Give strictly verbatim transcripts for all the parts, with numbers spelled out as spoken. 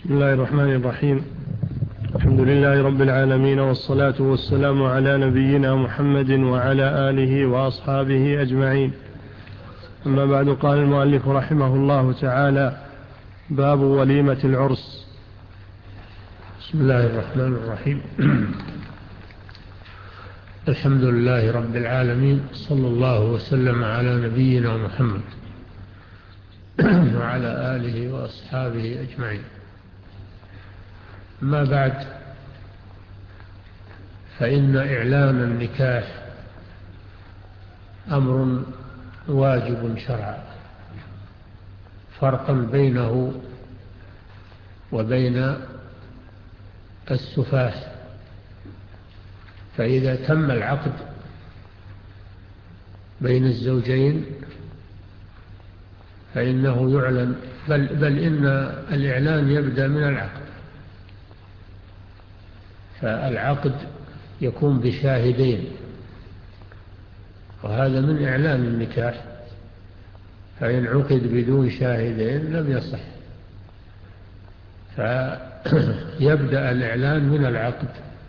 بسم الله الرحمن الرحيم. الحمد لله رب العالمين، والصلاة والسلام على نبينا محمد وعلى آله وأصحابه أجمعين. أما بعد، قال المؤلف رحمه الله تعالى: باب وليمة العرس. بسم الله الرحمن الرحيم. الحمد لله رب العالمين، صلى الله وسلم على نبينا محمد وعلى آله وأصحابه أجمعين. ما بعد، فإن إعلان النكاح أمر واجب شرعا، فرقا بينه وبين السفاح. فإذا تم العقد بين الزوجين فإنه يعلن، بل, بل إن الإعلان يبدأ من العقد. فالعقد يكون بشاهدين، وهذا من إعلان النكاح. فإن عقد بدون شاهدين لم يصح. فيبدأ الإعلان من العقد،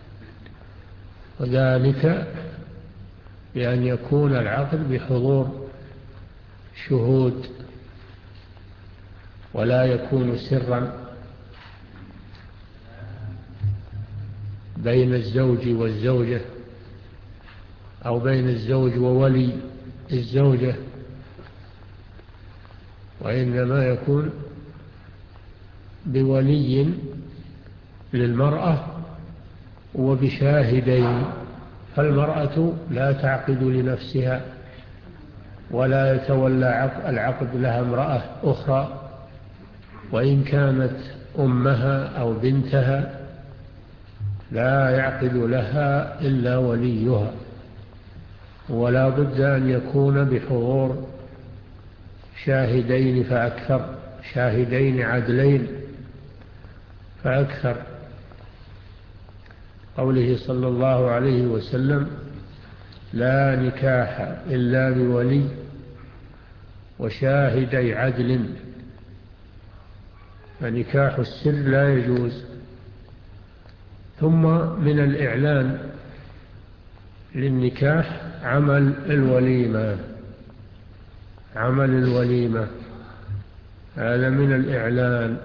وذلك بأن يكون العقد بحضور شهود، ولا يكون سرا بين الزوج والزوجة، أو بين الزوج وولي الزوجة، وإنما يكون بولي للمرأة وبشاهدين. فالمرأة لا تعقد لنفسها، ولا يتولى العقد لها امرأة أخرى، وإن كانت أمها أو بنتها لا يعقد لها إلا وليها. ولا بد أن يكون بحضور شاهدين فأكثر، شاهدين عدلين فأكثر. قوله صلى الله عليه وسلم: لا نكاح إلا بولي وشاهدي عدل. فنكاح السر لا يجوز. ثم من الإعلان للنكاح عمل الوليمة. عمل الوليمة هذا من الإعلان.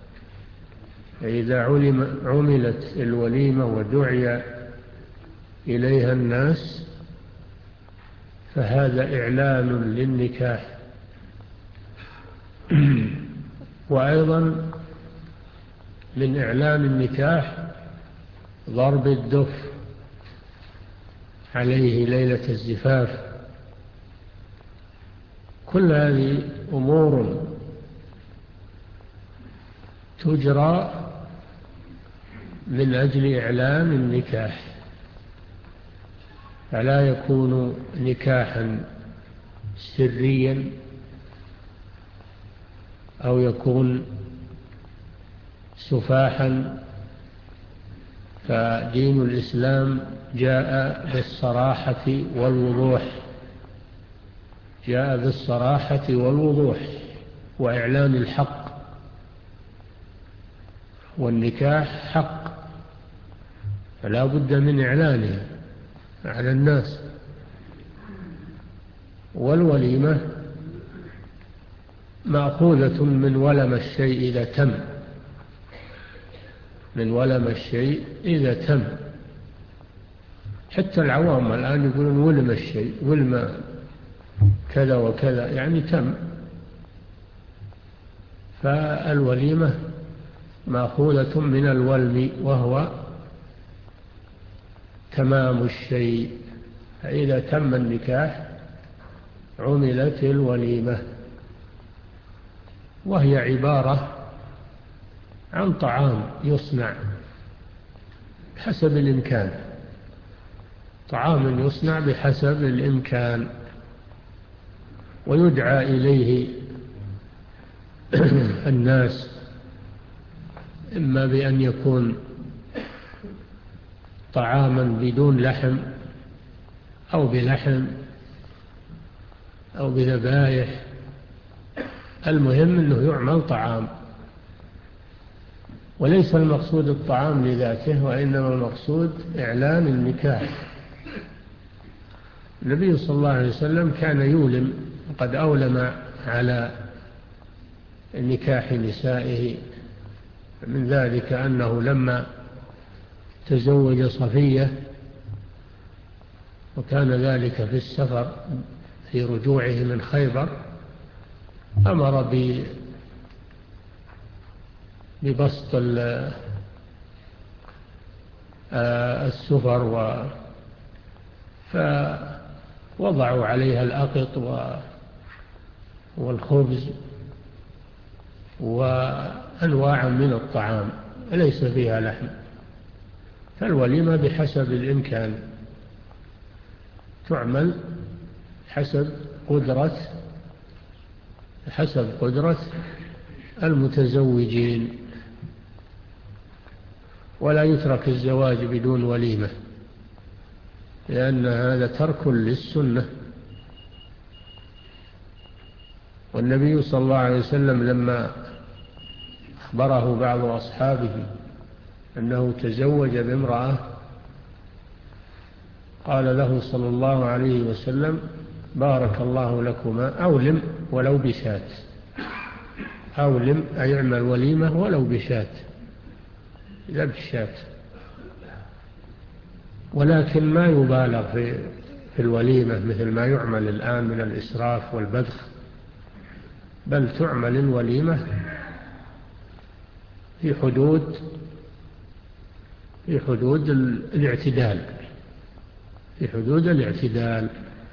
فإذا علم عملت الوليمة ودعي إليها الناس فهذا إعلان للنكاح. وأيضا من إعلان النكاح ضرب الدف عليه ليلة الزفاف. كل هذه أمور تجرى من أجل إعلان النكاح، فلا يكون نكاحا سريا أو يكون سفاحا. فدين الإسلام جاء بالصراحة والوضوح، جاء بالصراحة والوضوح وإعلان الحق. والنكاح حق، فلا بد من إعلانه على الناس. والوليمة مأخوذة من ولم الشيء إذا تم، من ولم الشيء إذا تم. حتى العوام الآن يقولون ولم الشيء، ولم كذا وكذا، يعني تم. فالوليمة مأخوذة من الولم، وهو تمام الشيء. فإذا تم النكاح عملت الوليمة، وهي عبارة عن طعام يصنع بحسب الإمكان، طعام يصنع بحسب الإمكان، ويدعى إليه الناس، إما بأن يكون طعاما بدون لحم، أو بلحم، أو بذبائح. المهم أنه يعمل طعام. وليس المقصود الطعام لذاته، وإنما المقصود إعلان النكاح. النبي صلى الله عليه وسلم كان يولم، قد أولم على نكاح نسائه. من ذلك أنه لما تزوج صفية، وكان ذلك في السفر في رجوعه من خيبر، أمر ببسط السفر، فوضعوا عليها الأقط والخبز وأنواع من الطعام ليس فيها لحم. فالوليمة بحسب الإمكان تعمل حسب قدرة حسب قدرة المتزوجين، ولا يترك الزواج بدون وليمة، لأن هذا ترك للسنة. والنبي صلى الله عليه وسلم لما أخبره بعض أصحابه أنه تزوج بامرأة، قال له صلى الله عليه وسلم: بارك الله لكما، أولم ولو بشاة. أولم أي اعمل وليمة ولو بشاة، لا بشاة. ولكن ما يبالغ في في الوليمة مثل ما يعمل الآن من الإسراف والبذخ، بل تعمل الوليمة في حدود في حدود الاعتدال في حدود الاعتدال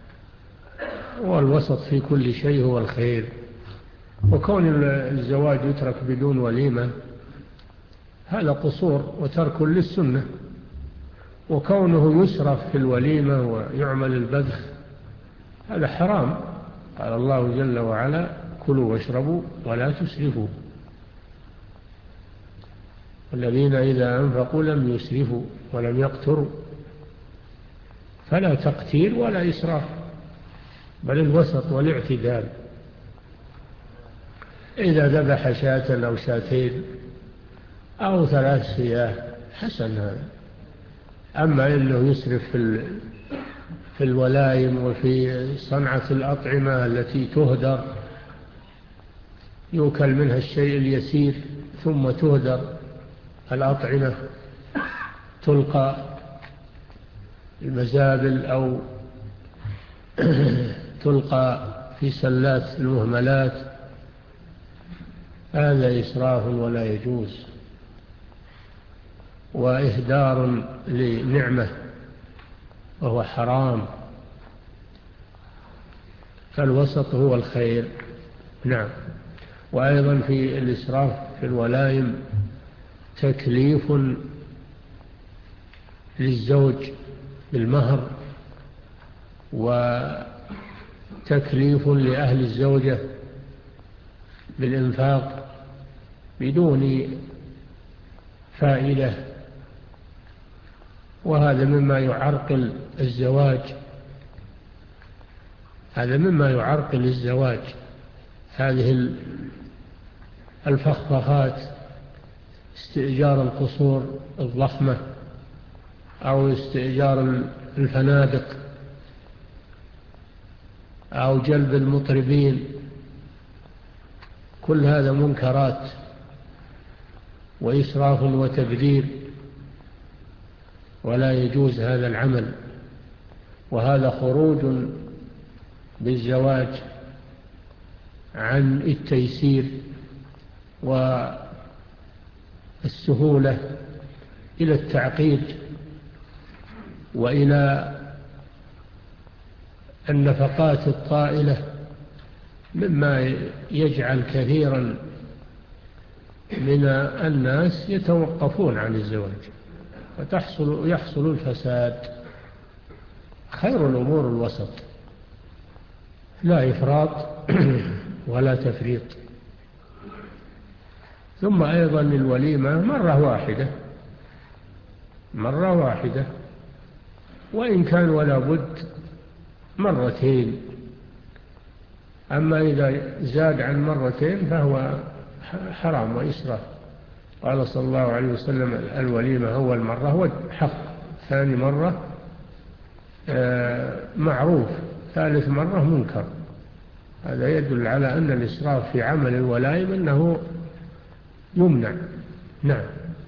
والوسط في كل شيء هو الخير. وكون الزواج يترك بدون وليمة هذا قصور وترك للسنة، وكونه يسرف في الوليمة ويعمل البذخ هذا حرام. قال الله جل وعلا: كلوا واشربوا ولا تسرفوا، والذين إذا أنفقوا لم يسرفوا ولم يقتروا. فلا تقتير ولا إسراف، بل الوسط والاعتدال. إذا ذبح شاة أو شاتين أو ثلاث سياه حسن هذا. أما إنه يسرف في في الولايم وفي صنعة الأطعمة التي تهدر، يؤكل منها الشيء اليسير ثم تهدر الأطعمة، تلقى المزابل أو تلقى في سلات المهملات، هذا إسراف ولا يجوز، وإهدار لنعمة وهو حرام. فالوسط هو الخير. نعم. وأيضا في الإسراف في الولايم تكليف للزوج بالمهر، وتكليف لأهل الزوجة بالإنفاق بدون فائدة، وهذا مما يعرقل الزواج هذا مما يعرقل الزواج هذه الفخفخات، استئجار القصور الضخمة أو استئجار الفنادق أو جلب المطربين، كل هذا منكرات وإسراف وتبذير، ولا يجوز هذا العمل. وهذا خروج بالزواج عن التيسير والسهولة إلى التعقيد وإلى النفقات الطائلة، مما يجعل كثيرا من الناس يتوقفون عن الزواج وتحصل يحصل الفساد. خير الأمور الوسط، لا إفراط ولا تفريط. ثم أيضا الوليمة مرة واحدة مرة واحدة وإن كان ولا بد مرتين. أما إذا زاد عن مرتين فهو حرام وإسراف، قال صلى الله عليه وسلم الوليمة أول مرة هو حق، ثاني مرة معروف، ثالث مرة منكر. هذا يدل على أن الإسراف في عمل الولائم أنه يمنع. نعم.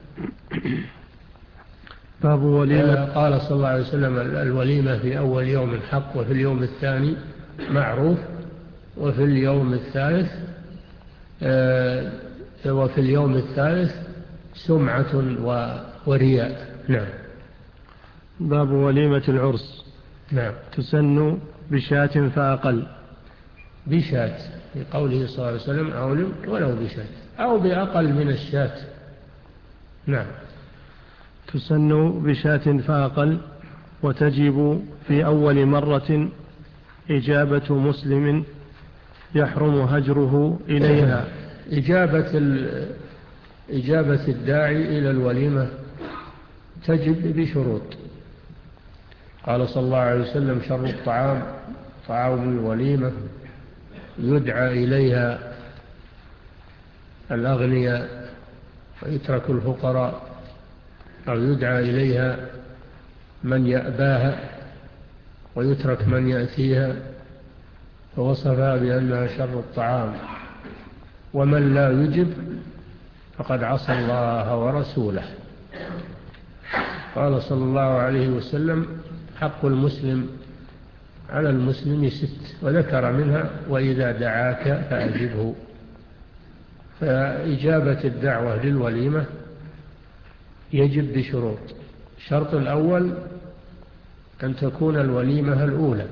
باب وليمة. قال صلى الله عليه وسلم الوليمة في أول يوم حق، وفي اليوم الثاني معروف، وفي اليوم الثالث وفي اليوم الثالث سمعة ورياء. نعم. باب وليمة العرس. نعم. تسن بشاة فأقل. بشاة، في قوله صلى الله عليه وسلم أولم ولو بشاة أو بأقل من الشاة. نعم. تسن بشاة فأقل، وتجب في أول مرة إجابة مسلم يحرم هجره إليها. إجابة, إجابة الداعي إلى الوليمة تجب بشروط. قال صلى الله عليه وسلم شر الطعام طعام الوليمة، يدعى إليها الأغنياء ويترك الفقراء، أو يدعى إليها من يأباها ويترك من يأتيها، فوصفها بأنها شر الطعام. ومن لا يجب فقد عصى الله ورسوله. قال صلى الله عليه وسلم حق المسلم على المسلم ست، وذكر منها وإذا دعاك فأجبه. فإجابة الدعوة للوليمة يجب بشروط. الشرط الأول أن تكون الوليمة الأولى،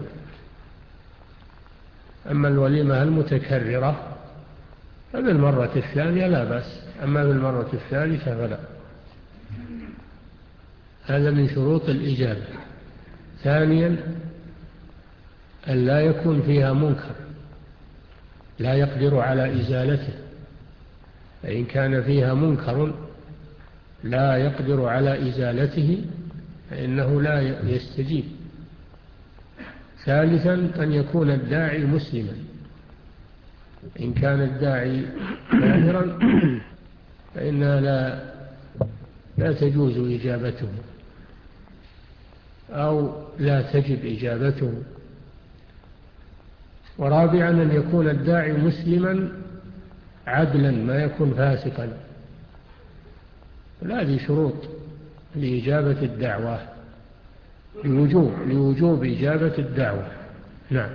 أما الوليمة المتكررة فبالمرة الثانية لا بأس، أما بالمرة الثالثة فلا. هذا من شروط الإجابة. ثانيا أن لا يكون فيها منكر لا يقدر على إزالته، فإن كان فيها منكر لا يقدر على إزالته فإنه لا يستجيب. ثالثا أن يكون الداعي مسلما، إن كان الداعي كافرا فإنها لا, لا تجوز إجابته أو لا تجب إجابته. ورابعا أن يكون الداعي مسلما عدلا، ما يكون فاسقا. هذه شروط لإجابة الدعوة، لوجوب, لوجوب إجابة الدعوة. نعم.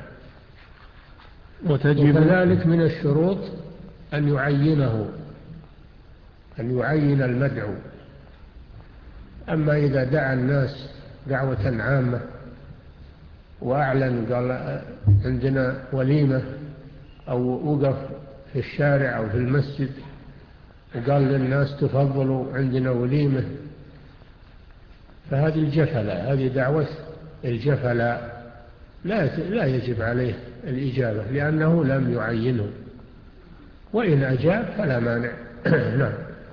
وتجب وكذلك من الشروط أن يعينه، أن يعين المدعو. أما إذا دعا الناس دعوة عامة وأعلن قال عندنا وليمة، أو وقف في الشارع أو في المسجد وقال للناس تفضلوا عندنا وليمة، فهذه الجفلة، هذه دعوة الجفلة، لا لا يجب عليه الإجابة لأنه لم يعينه، وإن أجاب فلا مانع. نعم.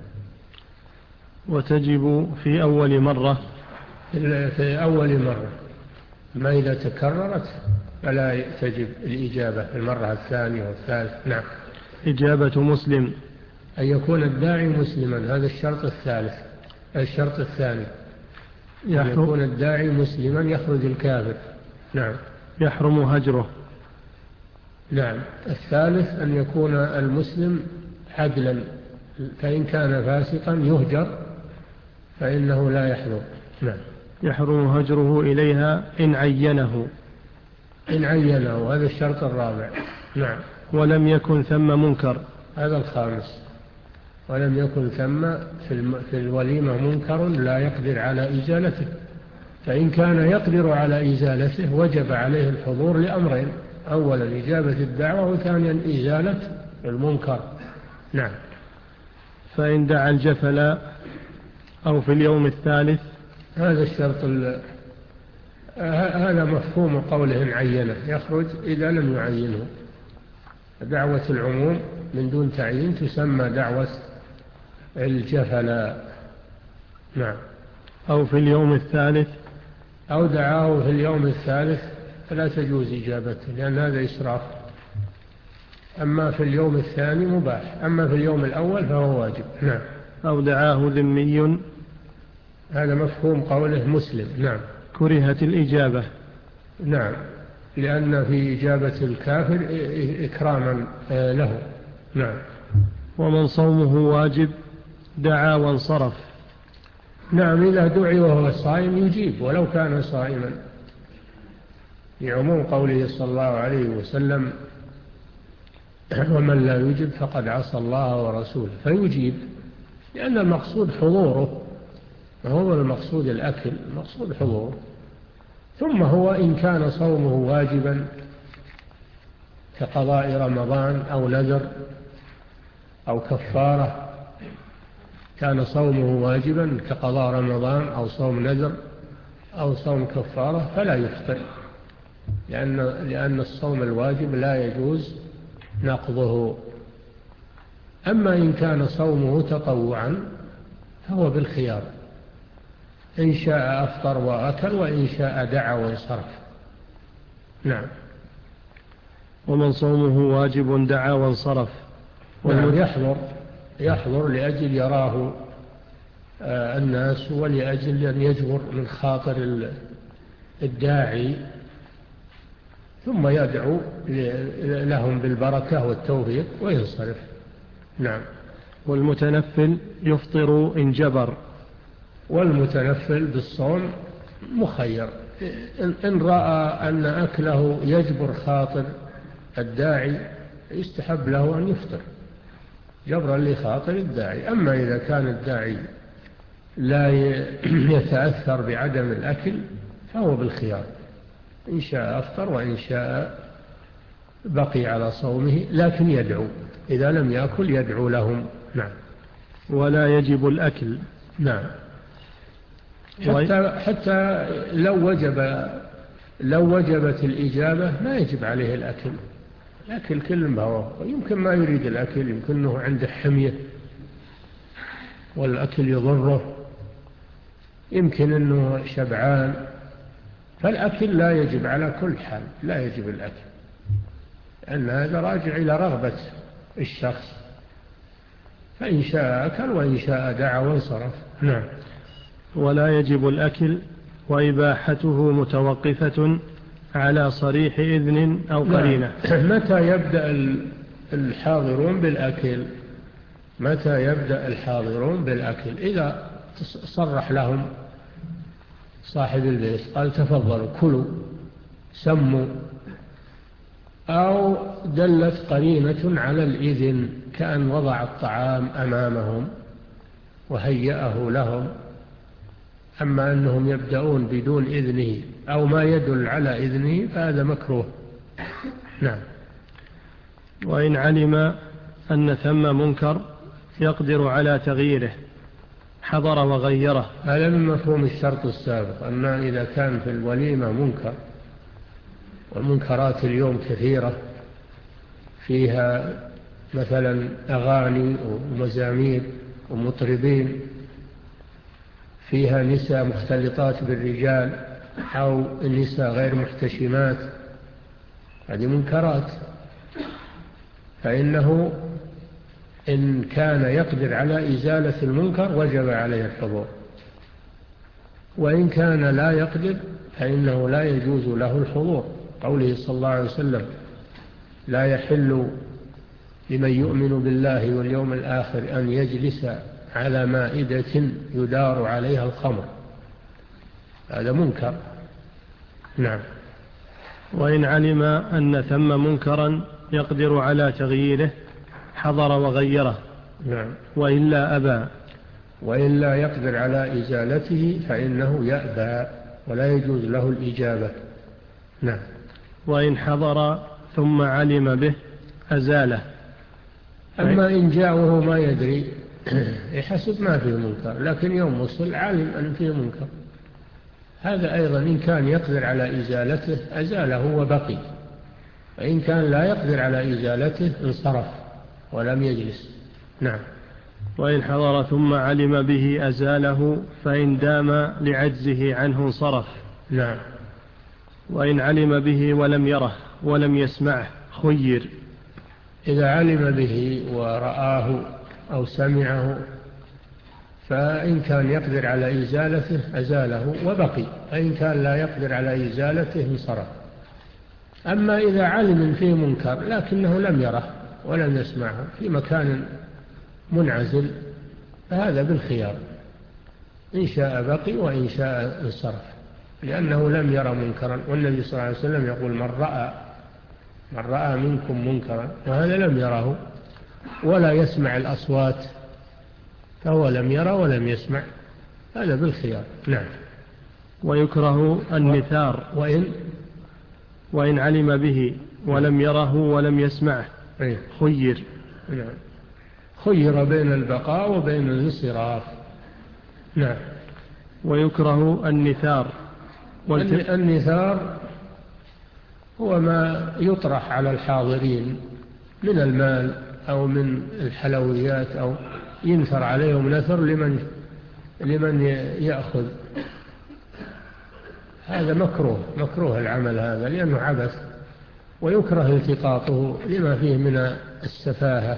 وتجب في أول مرة. في أول مرة، ما إذا تكررت فلا تجب الإجابة في المرة الثانية والثالثة. نعم. إجابة مسلم، أن يكون الداعي مسلما، هذا الشرط الثالث. الشرط الثاني أن يكون الداعي مسلما يخرج الكافر. نعم. يحرم هجره. نعم. الثالث أن يكون المسلم عدلا، فإن كان فاسقا يهجر فإنه لا يحضر. نعم. يحرم هجره إليها إن عينه. إن عينه، هذا الشرط الرابع. نعم. ولم يكن ثم منكر، هذا الخامس. ولم يكن ثم في الوليمة منكر لا يقدر على إزالته، فإن كان يقدر على إزالته وجب عليه الحضور لأمرين: أولا إجابة الدعوة، وثانيا إزالة المنكر. نعم. فإن دعا الجفل أو في اليوم الثالث، هذا الشرط هذا مفهوم قوله إن عينه، يخرج إذا لم يعينه. دعوة العموم من دون تعيين تسمى دعوة الجفل. نعم. أو في اليوم الثالث، أو دعاه في اليوم الثالث فلا تجوز إجابته لأن هذا إسراف. أما في اليوم الثاني مباح، أما في اليوم الأول فهو واجب. نعم. أو دعاه ذمي. هذا مفهوم قوله مسلم. نعم. كرهت الإجابة. نعم، لأن في إجابة الكافر إكراما له. نعم. ومن صومه واجب دعا وانصرف. نعم، إذا دعي وهو صائم يجيب ولو كان صائما، لعموم قوله صلى الله عليه وسلم: ومن لا يجب فقد عصى الله ورسوله، فيجيب، لأن المقصود حضوره، وهو المقصود الأكل، المقصود حضوره. ثم هو إن كان صومه واجبا كقضاء رمضان أو نذر أو كفارة، كان صومه واجبا كقضاء رمضان أو صوم نذر أو صوم كفارة فلا يفطر، لأن, لأن الصوم الواجب لا يجوز نقضه. أما إن كان صومه تطوعا فهو بالخيار، إن شاء أفطر وأكل وإن شاء دعا وانصرف. نعم. ومن صومه واجب دعا وانصرف. نعم، يحضر يحضر لأجل يراه الناس ولأجل أن يجبر من خاطر الداعي، ثم يدعو لهم بالبركة والتوفيق وينصرف. نعم. والمتنفل يفطر إن جبر. والمتنفل بالصوم مخير، إن رأى أن أكله يجبر خاطر الداعي يستحب له أن يفطر جبرا لخاطر الداعي. أما إذا كان الداعي لا يتأثر بعدم الأكل فهو بالخيار، إن شاء أفطر وإن شاء بقي على صومه، لكن يدعو إذا لم يأكل يدعو لهم. نعم. ولا يجب الأكل. نعم. حتى, حتى لو وجب لو وجبت الإجابة ما يجب عليه الأكل. الأكل كل ما هو، يمكن ما يريد الأكل، يمكنه عنده حمية والأكل يضره، يمكن أنه شبعان، فالأكل لا يجب على كل حال، لا يجب الأكل، لأن هذا راجع إلى رغبة الشخص، فإن شاء أكل وإن شاء دعا وانصرف. نعم. ولا يجب الأكل وإباحته متوقفة على صريح إذن أو قرينة. نعم. متى يبدأ الحاضرون بالأكل؟ متى يبدأ الحاضرون بالأكل؟ إذا صرح لهم صاحب البيت قال تفضلوا كلوا سموا، أو دلت قرينة على الإذن كأن وضع الطعام أمامهم وهيأه لهم. أما أنهم يبدأون بدون إذنه أو ما يدل على إذنه فهذا مكروه. نعم. وإن علم أن ثم منكر يقدر على تغييره حضر وغيره. هذا من مفهوم الشرط السابق، أن إذا كان في الوليمة منكر، والمنكرات اليوم كثيرة، فيها مثلا أغاني ومزامير ومطربين، فيها نساء مختلطات بالرجال أو النساء غير محتشمات، هذه منكرات، فإنه إن كان يقدر على إزالة المنكر وجب عليه الحضور، وإن كان لا يقدر فإنه لا يجوز له الحضور. قوله صلى الله عليه وسلم: لا يحل لمن يؤمن بالله واليوم الآخر أن يجلس على مائدة يدار عليها الخمر، هذا منكر. نعم. وإن علم أن ثم منكرا يقدر على تغييره حضر وغيره. نعم. وإلا أبى. وإلا يقدر على إزالته فإنه يأبى ولا يجوز له الإجابة. نعم. وإن حضر ثم علم به أزاله. أما إن جاء وهو ما يدري يحسب ما فيه منكر، لكن يوم وصل علم أن فيه منكر، هذا أيضا إن كان يقدر على إزالته أزاله وبقي، وإن كان لا يقدر على إزالته انصرف ولم يجلس. نعم. وإن حضر ثم علم به أزاله فإن دام لعجزه عنه انصرف. نعم. وإن علم به ولم يره ولم يسمعه خير. إذا علم به ورآه أو سمعه فإن كان يقدر على إزالته أزاله وبقي، فإن كان لا يقدر على إزالته انصرف. أما إذا علم فيه منكر لكنه لم يره ولم يسمعه في مكان منعزل فهذا بالخيار، إن شاء بقي وإن شاء انصرف، لأنه لم يرى منكرا. والنبي صلى الله عليه وسلم يقول من رأى من رأى منكم منكرا وهذا لم يره ولا يسمع الأصوات فهو لم يرى ولم يسمع، هذا بالخيار. نعم. ويكره النثار وإن وإن علم به ولم يره ولم يسمعه خير. نعم. خير بين البقاء وبين الانصراف. نعم. ويكره النثار والت... النثار هو ما يطرح على الحاضرين من المال أو من الحلويات، أو ينثر عليهم نثر لمن لمن يأخذ. هذا مكروه مكروه العمل هذا لأنه عبث، ويكره التقاطه لما فيه من السفاهة.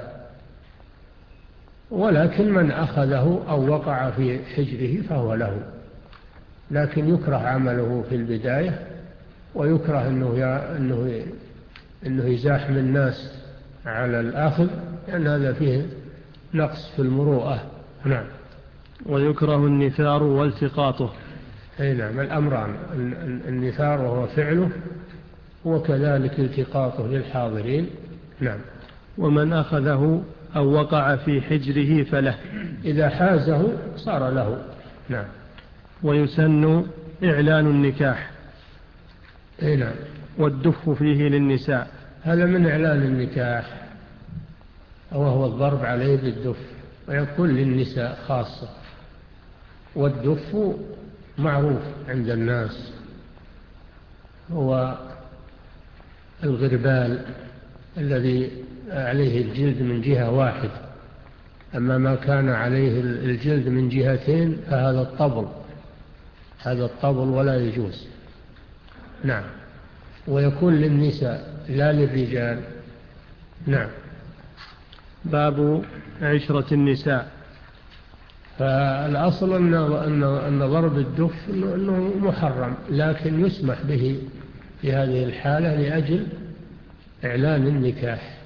ولكن من أخذه أو وقع في حجره فهو له، لكن يكره عمله في البداية، ويكره أنه أنه أنه يزاحم الناس على الآخذ، لأن هذا فيه نقص في المروءة. نعم. ويكره النثار والتقاطه. أي نعم، الأمران، النثار وهو فعله وكذلك التقاطه للحاضرين. نعم. ومن أخذه أو وقع في حجره فله، إذا حازه صار له. نعم. ويسن إعلان النكاح. أي نعم. والدف فيه للنساء، هذا من إعلان النكاح، وهو الضرب عليه بالدف، ويكون للنساء خاصة. والدف معروف عند الناس، هو الغربال الذي عليه الجلد من جهة واحدة، أما ما كان عليه الجلد من جهتين فهذا الطبل، هذا الطبل ولا يجوز. نعم. ويكون للنساء لا للرجال. نعم. باب عشرة النساء. فالأصل أن, أن, أن ضرب الدف أنه محرم، لكن يسمح به في هذه الحالة لأجل إعلان النكاح،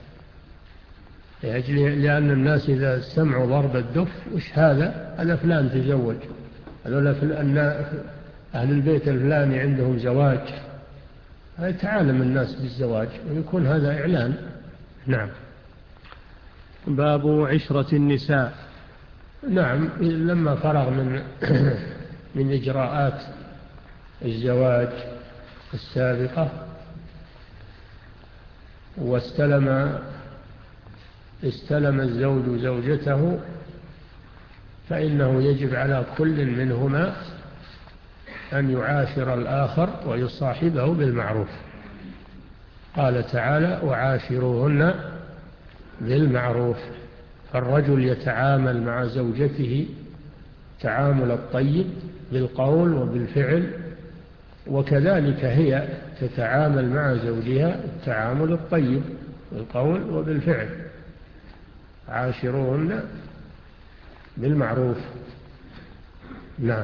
لأجل لأن الناس إذا سمعوا ضرب الدف وش هذا؟ هذا فلان تزوج، هذول أهل البيت الفلاني عندهم زواج، يتعالم الناس بالزواج ويكون هذا إعلان. نعم. باب عشرة النساء. نعم. لما فرغ من من إجراءات الزواج السابقة واستلم استلم الزوج زوجته، فإنه يجب على كل منهما أن يعاشر الآخر ويصاحبه بالمعروف. قال تعالى: وعاشروهن بالمعروف. فالرجل يتعامل مع زوجته تعامل الطيب بالقول وبالفعل، وكذلك هي تتعامل مع زوجها التعامل الطيب بالقول وبالفعل. عاشروهن بالمعروف. نعم.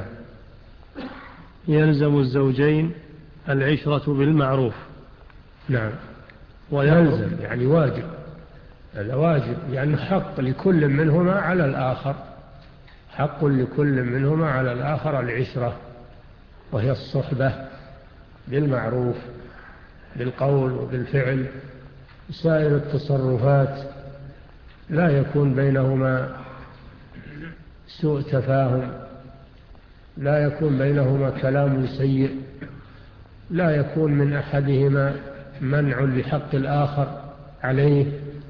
يلزم الزوجين العشرة بالمعروف. نعم. ويلزم يعني واجب، هذا واجب، لأنه حق لكل منهما على الآخر، حق لكل منهما على الآخر العشرة، وهي الصحبة بالمعروف بالقول وبالفعل. سائر التصرفات لا يكون بينهما سوء تفاهم، لا يكون بينهما كلام سيء، لا يكون من أحدهما منع لحق الآخر عليه.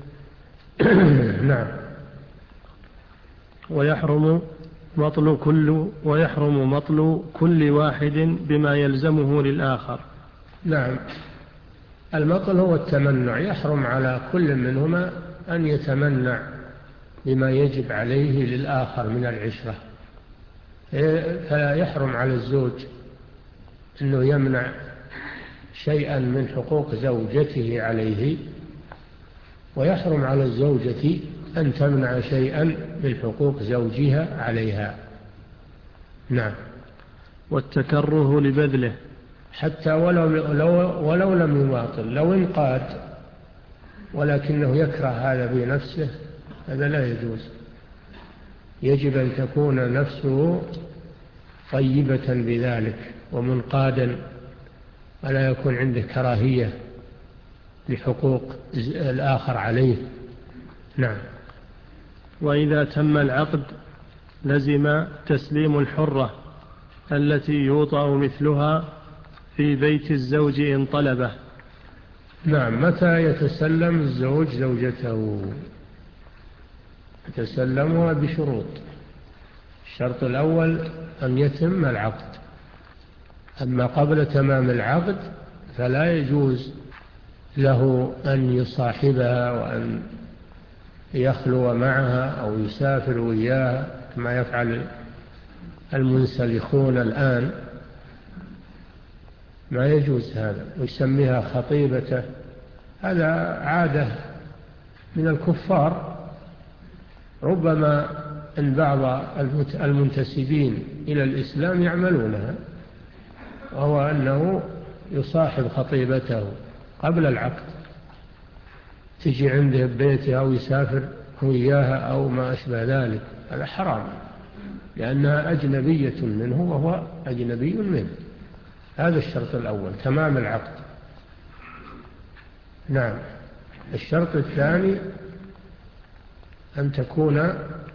نعم. ويحرم مطل كل ويحرم مطل كل واحد بما يلزمه للآخر. نعم. المطل هو التمنع، يحرم على كل منهما أن يتمنع بما يجب عليه للآخر من العشرة. فلا يحرم على الزوج أنه يمنع شيئا من حقوق زوجته عليه، ويحرم على الزوجة أن تمنع شيئا من حقوق زوجها عليها. نعم. والتكره لبذله حتى ولو, لو ولو لم يماطل، لو انقاد ولكنه يكره هذا في نفسه، هذا لا يجوز. يجب أن تكون نفسه طيبة بذلك ومنقادا، ولا يكون عنده كراهية لحقوق الآخر عليه. نعم. وإذا تم العقد لزم تسليم الحرة التي يوطأ مثلها في بيت الزوج إن طلبه. نعم. متى يتسلم الزوج زوجته؟ يتسلمها بشروط. الشرط الأول أن يتم العقد، أما قبل تمام العقد فلا يجوز له أن يصاحبها وأن يخلو معها أو يسافر وياها كما يفعل المنسلخون الآن، ما يجوز هذا، ويسميها خطيبته. هذا عادة من الكفار، ربما أن بعض المنتسبين إلى الإسلام يعملونها، وهو أنه يصاحب خطيبته قبل العقد، تجي عنده ببيتها أو يسافر وياها أو ما أشبه ذلك. هذا حرام، لأنها أجنبية منه وهو أجنبي منه. هذا الشرط الأول، تمام العقد. نعم. الشرط الثاني أن تكون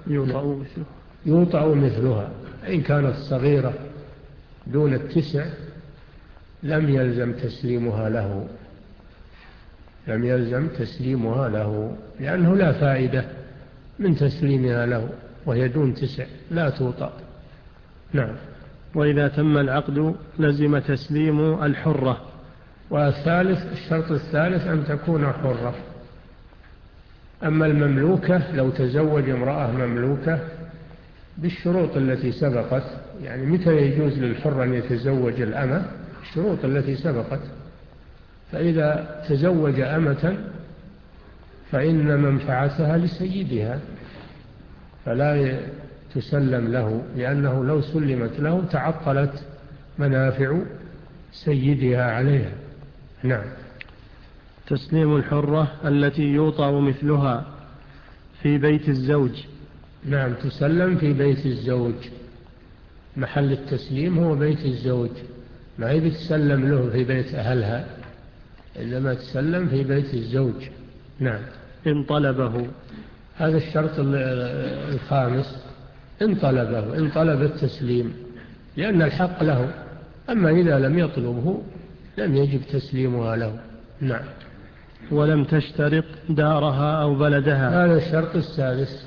يوطأ مثلها. إن كانت صغيرة دون التسع لم يلزم تسليمها له، لم يلزم تسليمها له، لأنه لا فائدة من تسليمها له وهي دون تسع، لا توطأ. نعم. وإذا تم العقد لزم تسليم الحرة. والثالث، الشرط الثالث أن تكون حرة. أما المملوكة لو تزوج امرأة مملوكة بالشروط التي سبقت، يعني متى يجوز للحر أن يتزوج الأمة؟ الشروط التي سبقت. فإذا تزوج أمة فإن منفعتها لسيدها، فلا تسلم له، لأنه لو سلمت له تعطلت منافع سيدها عليها. نعم. تسليم الحرة التي يوطأ مثلها في بيت الزوج. نعم، تسلم في بيت الزوج. محل التسليم هو بيت الزوج، ما هي بتسلم له في بيت أهلها، إنما تسلم في بيت الزوج. نعم. إن طلبه. هذا الشرط الخامس، إن طلبه، إن طلب التسليم، لأن الحق له. أما إذا لم يطلبه لم يجب تسليمها له. نعم. ولم تشترط دارها أو بلدها. هذا الشرط السادس،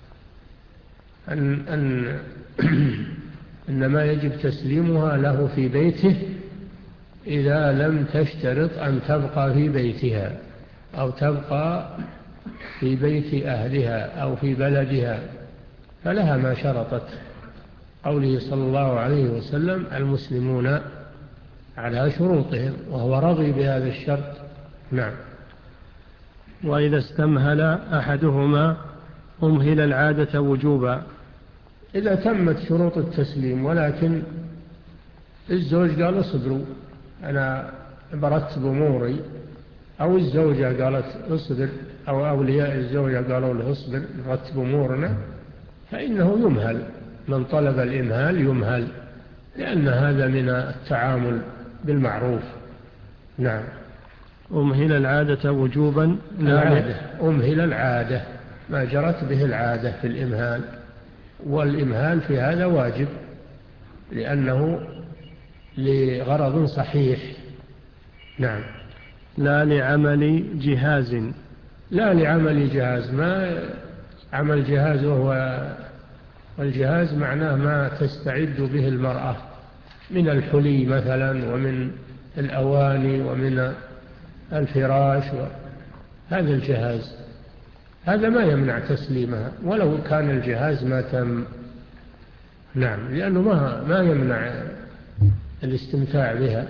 أن, أن إنما يجب تسليمها له في بيته إذا لم تشترط أن تبقى في بيتها أو تبقى في بيت أهلها أو في بلدها، فلها ما شرطت. قوله صلى الله عليه وسلم: المسلمون على شروطهم، وهو رضي بهذا الشرط. نعم. وإذا استمهل أحدهما أمهل العادة وجوبا. إذا تمت شروط التسليم ولكن الزوج قال: اصبروا أنا برتب أموري، أو الزوجة قالت اصبر، أو أولياء الزوجة قالوا له اصبر نرتب أمورنا، فإنه يمهل. من طلب الإمهال يمهل، لأن هذا من التعامل بالمعروف. نعم. أمهل العادة وجوبا. العادة، أمهل العادة، ما جرت به العادة في الإمهال، والإمهال في هذا واجب لأنه لغرض صحيح. نعم. لا لعمل جهاز. لا لعمل جهاز، ما عمل جهاز، وهو والجهاز معناه ما تستعد به المرأة من الحلي مثلا، ومن الأواني، ومن الفراش، هذا الجهاز، هذا ما يمنع تسليمها ولو كان الجهاز ما تم. نعم. لأنه ما ما يمنع الاستمتاع بها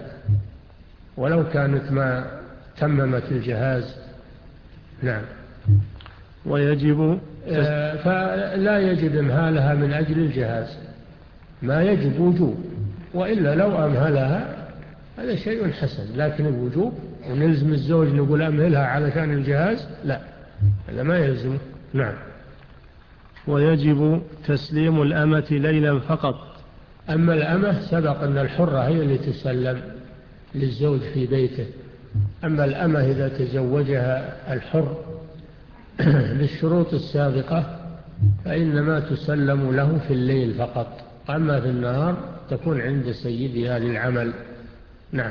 ولو كانت ما تممت الجهاز. نعم. ويجب فلا يجب إمهالها من أجل الجهاز، ما يجب وجوب، وإلا لو أمهلها هذا شيء حسن، لكن الوجوب ونلزم الزوج نقول أمهلها علشان الجهاز لا، هذا ما يلزم. نعم. ويجب تسليم الأمة ليلا فقط. أما الأمة سبق أن الحرة هي اللي تسلم للزوج في بيته، أما الأمة إذا تزوجها الحر للشروط السابقة فإنما تسلم له في الليل فقط، أما في النهار تكون عند سيدها للعمل. نعم.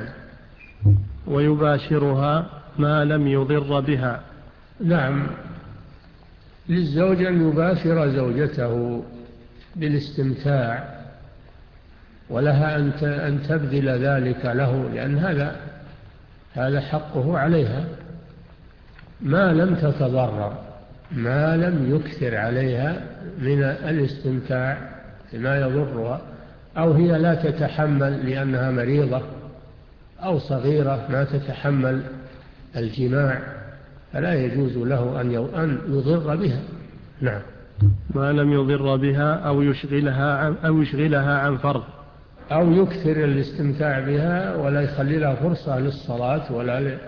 ويباشرها ما لم يضر بها. نعم، للزوج أن يباشر زوجته بالاستمتاع، ولها أن تبذل ذلك له، لأن هذا هذا حقه عليها، ما لم تتضرر، ما لم يكثر عليها من الاستمتاع ما يضرها، أو هي لا تتحمل لأنها مريضة أو صغيرة ما تتحمل الجماع، فلا يجوز له أن يضر بها. نعم. ما لم يضر بها أو يشغلها عن, أو يشغلها عن فرض، أو يكثر الاستمتاع بها ولا يخلي لها فرصة للصلاة ولا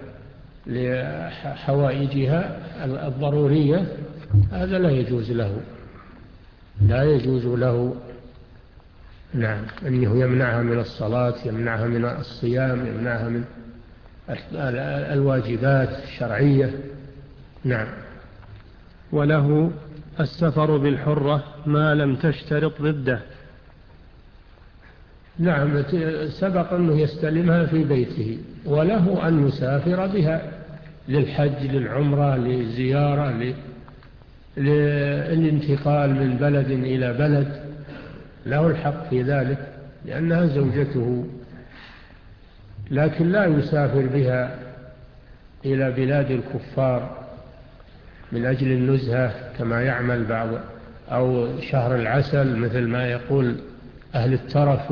لحوائجها الضرورية، هذا لا يجوز له، لا يجوز له. نعم، أنه يمنعها من الصلاة، يمنعها من الصيام، يمنعها من الواجبات الشرعية. نعم. وله السفر بالحرة ما لم تشترط ضده. نعم، سبق أنه يستلمها في بيته، وله أن يسافر بها للحج، للعمرة، للزيارة، للانتقال من بلد إلى بلد، له الحق في ذلك لأنها زوجته، لكن لا يسافر بها إلى بلاد الكفار من أجل النزهة كما يعمل بعض، أو شهر العسل مثل ما يقول أهل الترف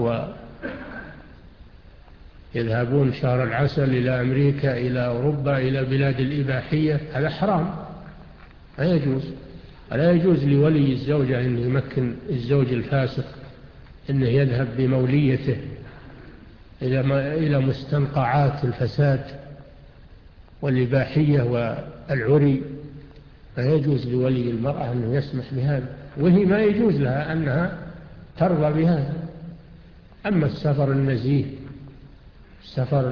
ويذهبون شهر العسل إلى أمريكا، إلى أوروبا، إلى بلاد الإباحية، هذا حرام، لا يجوز. لا يجوز لولي الزوجة أن يمكن الزوج الفاسق أنه يذهب بموليته إلى مستنقعات الفساد والإباحية والعري، لا يجوز لولي المرأة أنه يسمح بهذا، وهي ما يجوز لها أنها ترضى بهذا. أما السفر النزيه، السفر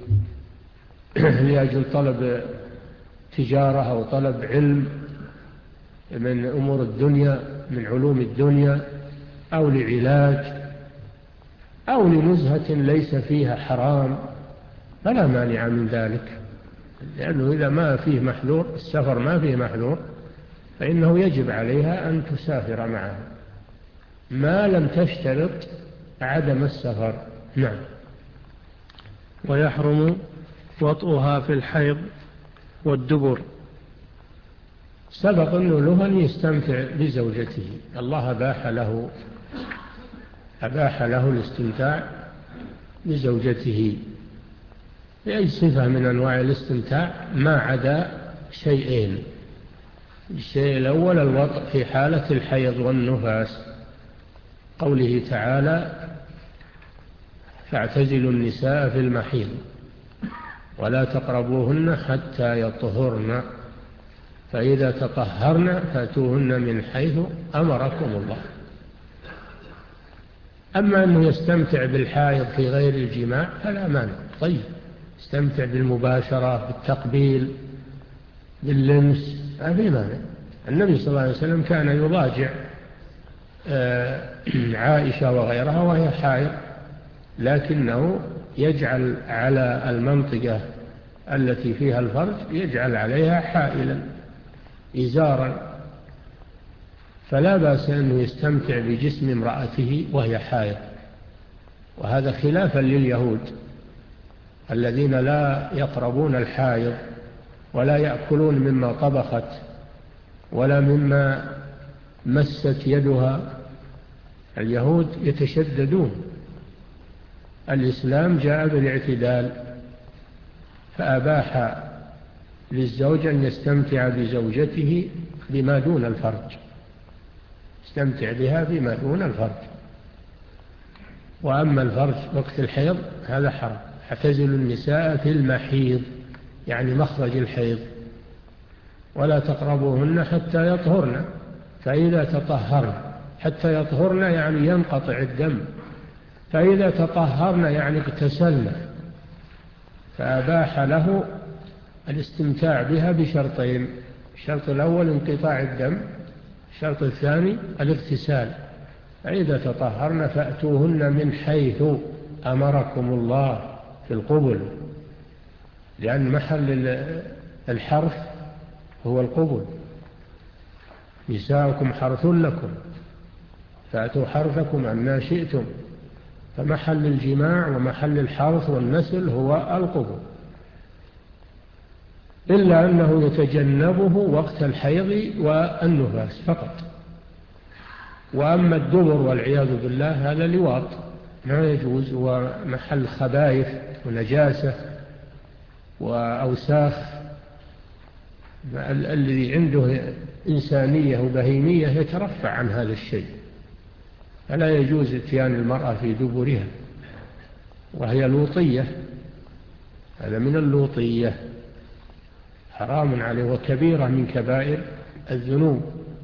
لأجل طلب تجارة أو طلب علم من أمور الدنيا، من علوم الدنيا، أو لعلاج، أو لنزهة ليس فيها حرام، فلا مانع من ذلك، لأنه إذا ما فيه محذور، السفر ما فيه محذور، فإنه يجب عليها أن تسافر معه ما لم تشترط عدم السفر. نعم. ويحرم وطئها في الحيض والدبر. سبق أنه له أن يستمتع بزوجته، الله أباح له أباح له الاستمتاع بزوجته بأي صفة من أنواع الاستمتاع ما عدا شيئين. الشيء الأول الوطء في حالة الحيض والنفاس، قوله تعالى: فاعتزلوا النساء في المحيض ولا تقربوهن حتى يطهرن فإذا تطهرن فاتوهن من حيث أمركم الله. أما أنه يستمتع بالحائض في غير الجماع فلا مانع، طيب، يستمتع بالمباشرة، بالتقبيل، باللمس، ما في مانع. النبي صلى الله عليه وسلم كان يضاجع عائشة وغيرها وهي حائض، لكنه يجعل على المنطقة التي فيها الفرج يجعل عليها حائلا إزارا، فلا بأس أنه يستمتع بجسم امرأته وهي حائض. وهذا خلافا لليهود الذين لا يقربون الحائض ولا يأكلون مما طبخت ولا مما مست يدها. اليهود يتشددون، الإسلام جاء بالاعتدال، فأباح للزوج أن يستمتع بزوجته بما دون الفرج، استمتع بها بما دون الفرج. وأما الفرج وقت الحيض هذا حرام. اعتزلوا النساء في المحيض يعني مخرج الحيض، ولا تقربوهن حتى يطهرن، فإذا تطهرن، حتى يطهرن يعني ينقطع الدم، فإذا تطهرن يعني اغتسلن، فأباح له الاستمتاع بها بشرطين: الشرط الأول انقطاع الدم، الشرط الثاني الاغتسال. فإذا تطهرن فأتوهن من حيث أمركم الله في القبل، لأن محل الحرث هو القبل. نساؤكم حرث لكم فأتوا حرثكم عما شئتم، فمحل الجماع ومحل الحرث والنسل هو القبل، إلا أنه يتجنبه وقت الحيض والنفاس فقط. وأما الدبر والعياذ بالله هذا لواط ما يجوز، ومحل خبائث ونجاسة وأوساخ، الذي عنده إنسانية وبهيمية يترفع عن هذا الشيء، فلا يجوز اتيان المرأة في دبرها، وهي لوطية، هذا من اللوطية، حرام عليه وكبيرة من كبائر الذنوب،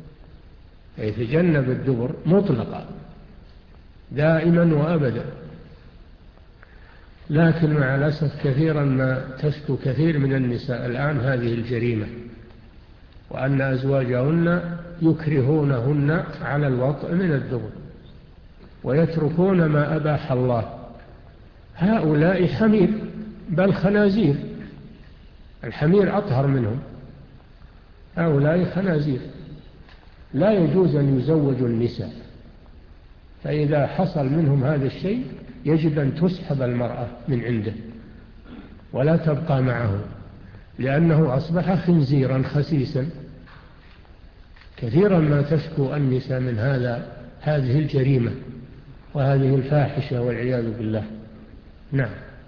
يتجنب الدبر مطلقا دائما وأبدا. لكن مع الأسف كثيرا ما تشكو كثير من النساء الآن هذه الجريمة، وأن أزواجهن يكرهونهن على الوطء من الدبر ويتركون ما أباح الله. هؤلاء حمير بل خنازير، الحمير أطهر منهم، هؤلاء خنازير، لا يجوز أن يزوجوا النساء. فإذا حصل منهم هذا الشيء يجب أن تسحب المرأة من عنده ولا تبقى معه، لأنه أصبح خنزيرا خسيسا. كثيرا ما تشكو النساء من هذا هذه الجريمة وهذه الفاحشة والعياذ بالله. نعم.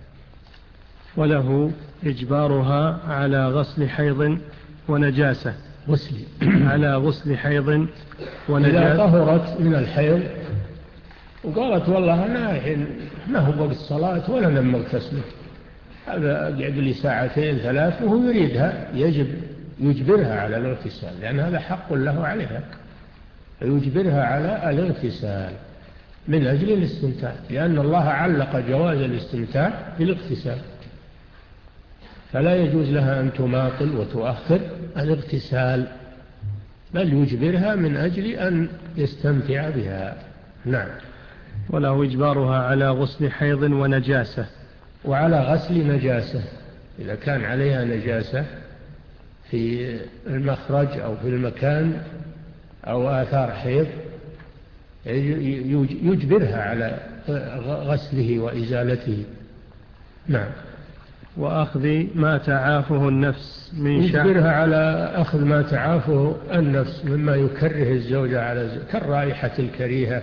وله إجبارها على غسل حيض ونجاسة. غسل على غسل حيض ونجاسة. إذا طهرت من الحيض وقالت والله أنا الحين ما هو وقت الصلاة ولا لما اغتسله، هذا قعد لي ساعتين ثلاث وهو يريدها، يجب يجبرها على الاغتسال، لأن هذا حق له عليها، فيجبرها على الاغتسال من أجل الاستمتاع، لأن الله علق جواز الاستمتاع بالاغتسال، فلا يجوز لها أن تماطل وتؤخر الاغتسال، بل يجبرها من أجل أن يستمتع بها. نعم. وله إجبارها على غسل حيض ونجاسة. وعلى غسل نجاسة، إذا كان عليها نجاسة في المخرج أو في المكان أو آثار حيض يجبرها على غسله وإزالته. نعم. وأخذ ما تعافه النفس من شعر. يجبرها على أخذ ما تعافه النفس مما يكره الزوجة على الزوجة، كالرائحة الكريهة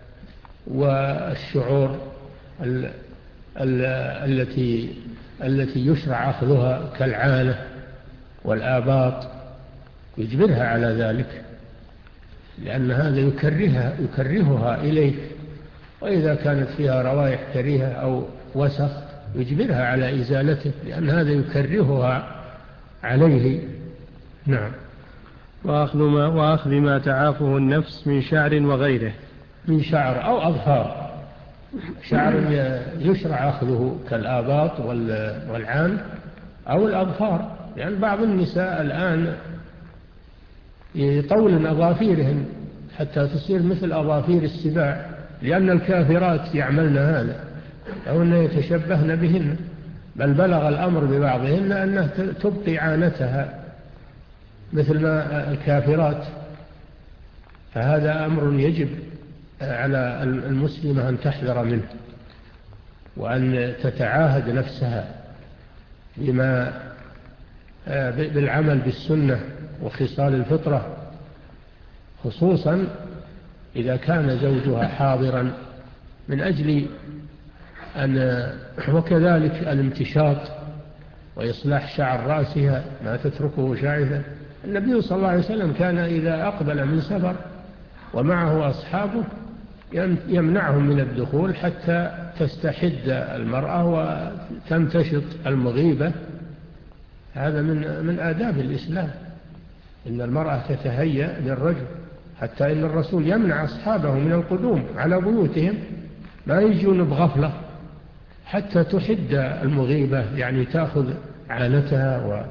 والشعور ال ال التي التي يشرع أخذها كالعانة والآباط، يجبرها على ذلك، لأن هذا يكرهها يكرهها إليه. وإذا كانت فيها روائح كريهة أو وسخ يجبرها على إزالته، لأن هذا يكرهها عليه. نعم. وأخذ ما, وأخذ ما تعافه النفس من شعر وغيره. من شعر أو أظفار، شعر يشرع أخذه كالآباط والعان أو الأظفار، لأن يعني بعض النساء الآن يطولن أظافيرهن حتى تصير مثل أظافير السباع، لأن الكافرات يعملن هذا أو أن يتشبهن بهن، بل بلغ الأمر ببعضهن أنها تبقي عانتها مثل ما الكافرات. فهذا أمر يجب على المسلمة أن تحذر منه، وأن تتعاهد نفسها بما بالعمل بالسنة وخصال الفطرة، خصوصا إذا كان زوجها حاضرا، من أجل أن وكذلك الامتشاط وإصلاح شعر رأسها، ما تتركه شاعثا، النبي صلى الله عليه وسلم كان إذا أقبل من سفر ومعه أصحابه يمنعهم من الدخول حتى تستحد المرأة وتمتشط المغيبة. هذا من من آداب الإسلام، إن المرأة تتهيأ للرجل، حتى إن الرسول يمنع أصحابه من القدوم على بيوتهم، ما يجون بغفلة حتى تحد المغيبة، يعني تأخذ عانتها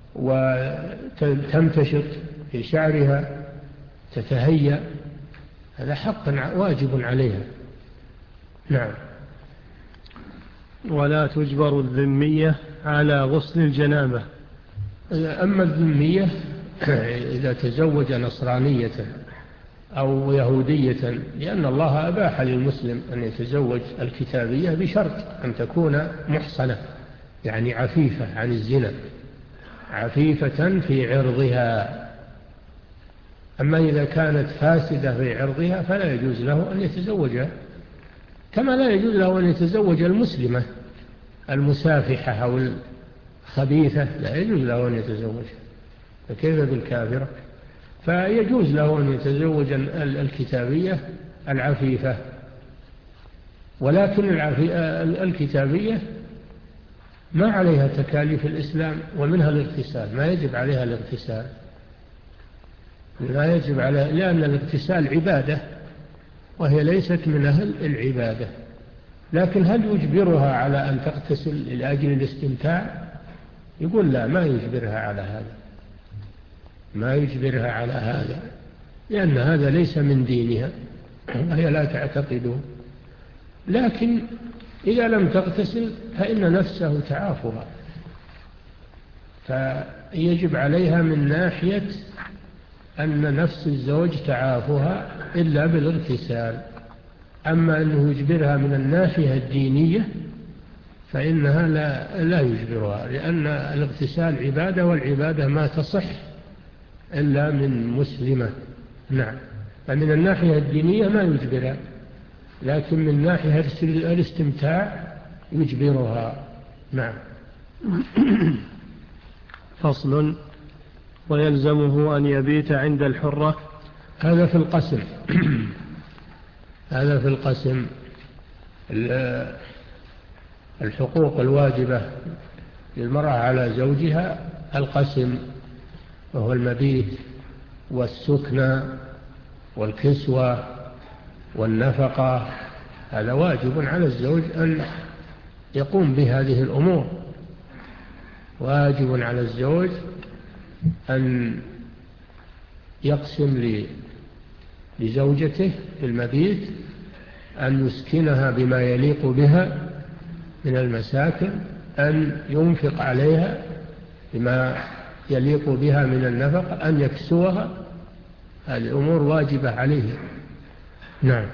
وتمتشط في شعرها تتهيأ. هذا حق واجب عليها. نعم. ولا تجبر الذمية على غسل الجنابة. أما الذمية إذا تزوج نصرانية أو يهودية، لأن الله أباح للمسلم أن يتزوج الكتابية بشرط أن تكون محصنة، يعني عفيفة عن الزنا، عفيفة في عرضها. أما إذا كانت فاسدة في عرضها فلا يجوز له أن يتزوجها، كما لا يجوز له أن يتزوج المسلمة المسافحة أو الخبيثة، لا يجوز له أن يتزوجها، فكيف بالكافرة؟ فيجوز له أن يتزوج الكتابية العفيفة، ولكن الكتابية ما عليها تكاليف الإسلام، ومنها الاغتسال، ما يجب عليها الاغتسال، لا يجب عليها، لأن الاغتسال عبادة وهي ليست من أهل العبادة. لكن هل يجبرها على أن تغتسل لأجل الاستمتاع؟ يقول لا، ما يجبرها على هذا، ما يجبرها على هذا، لأن هذا ليس من دينها وهي لا تعتقده. لكن إذا لم تغتسل فإن نفسه تعافها، فيجب عليها من ناحية أن نفس الزوج تعافها إلا بالاغتسال. أما أنه يجبرها من الناحية الدينية فإنها لا, لا يجبرها، لأن الاغتسال عبادة، والعبادة ما تصح إلا من مسلمة. نعم. فمن الناحية الدينية ما يجبرها، لكن من ناحية الاستمتاع يجبرها. نعم. فصل. ويلزمه أن يبيت عند الحرة. هذا في القسم هذا في القسم الحقوق الواجبة للمرأة على زوجها، القسم، وهو المبيت والسكنى والكسوة والنفقة. هذا واجب على الزوج أن يقوم بهذه الأمور، واجب على الزوج أن يقسم لزوجته في المبيت، أن يسكنها بما يليق بها من المساكن، أن ينفق عليها بما يليق بها من النفق، أن يكسوها. هذه أمور واجبة عليه. نعم.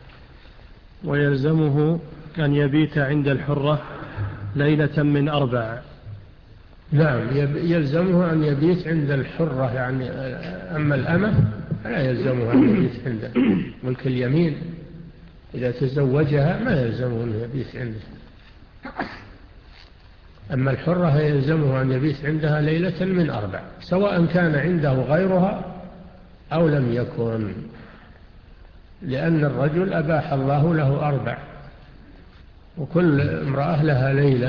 ويلزمه أن يبيت عند الحرة ليلة من أربع. نعم، يلزمه أن يبيت عند الحرة، يعني أما الأمة لا يلزمه أن يبيت عنده، ملك اليمين إذا تزوجها ما يلزمه أن يبيت عنده. أما الحرة يلزمه أن يبيت عندها ليلة من أربع، سواء كان عنده غيرها أو لم يكن، لأن الرجل أباح الله له أربع، وكل امرأة لها ليلة،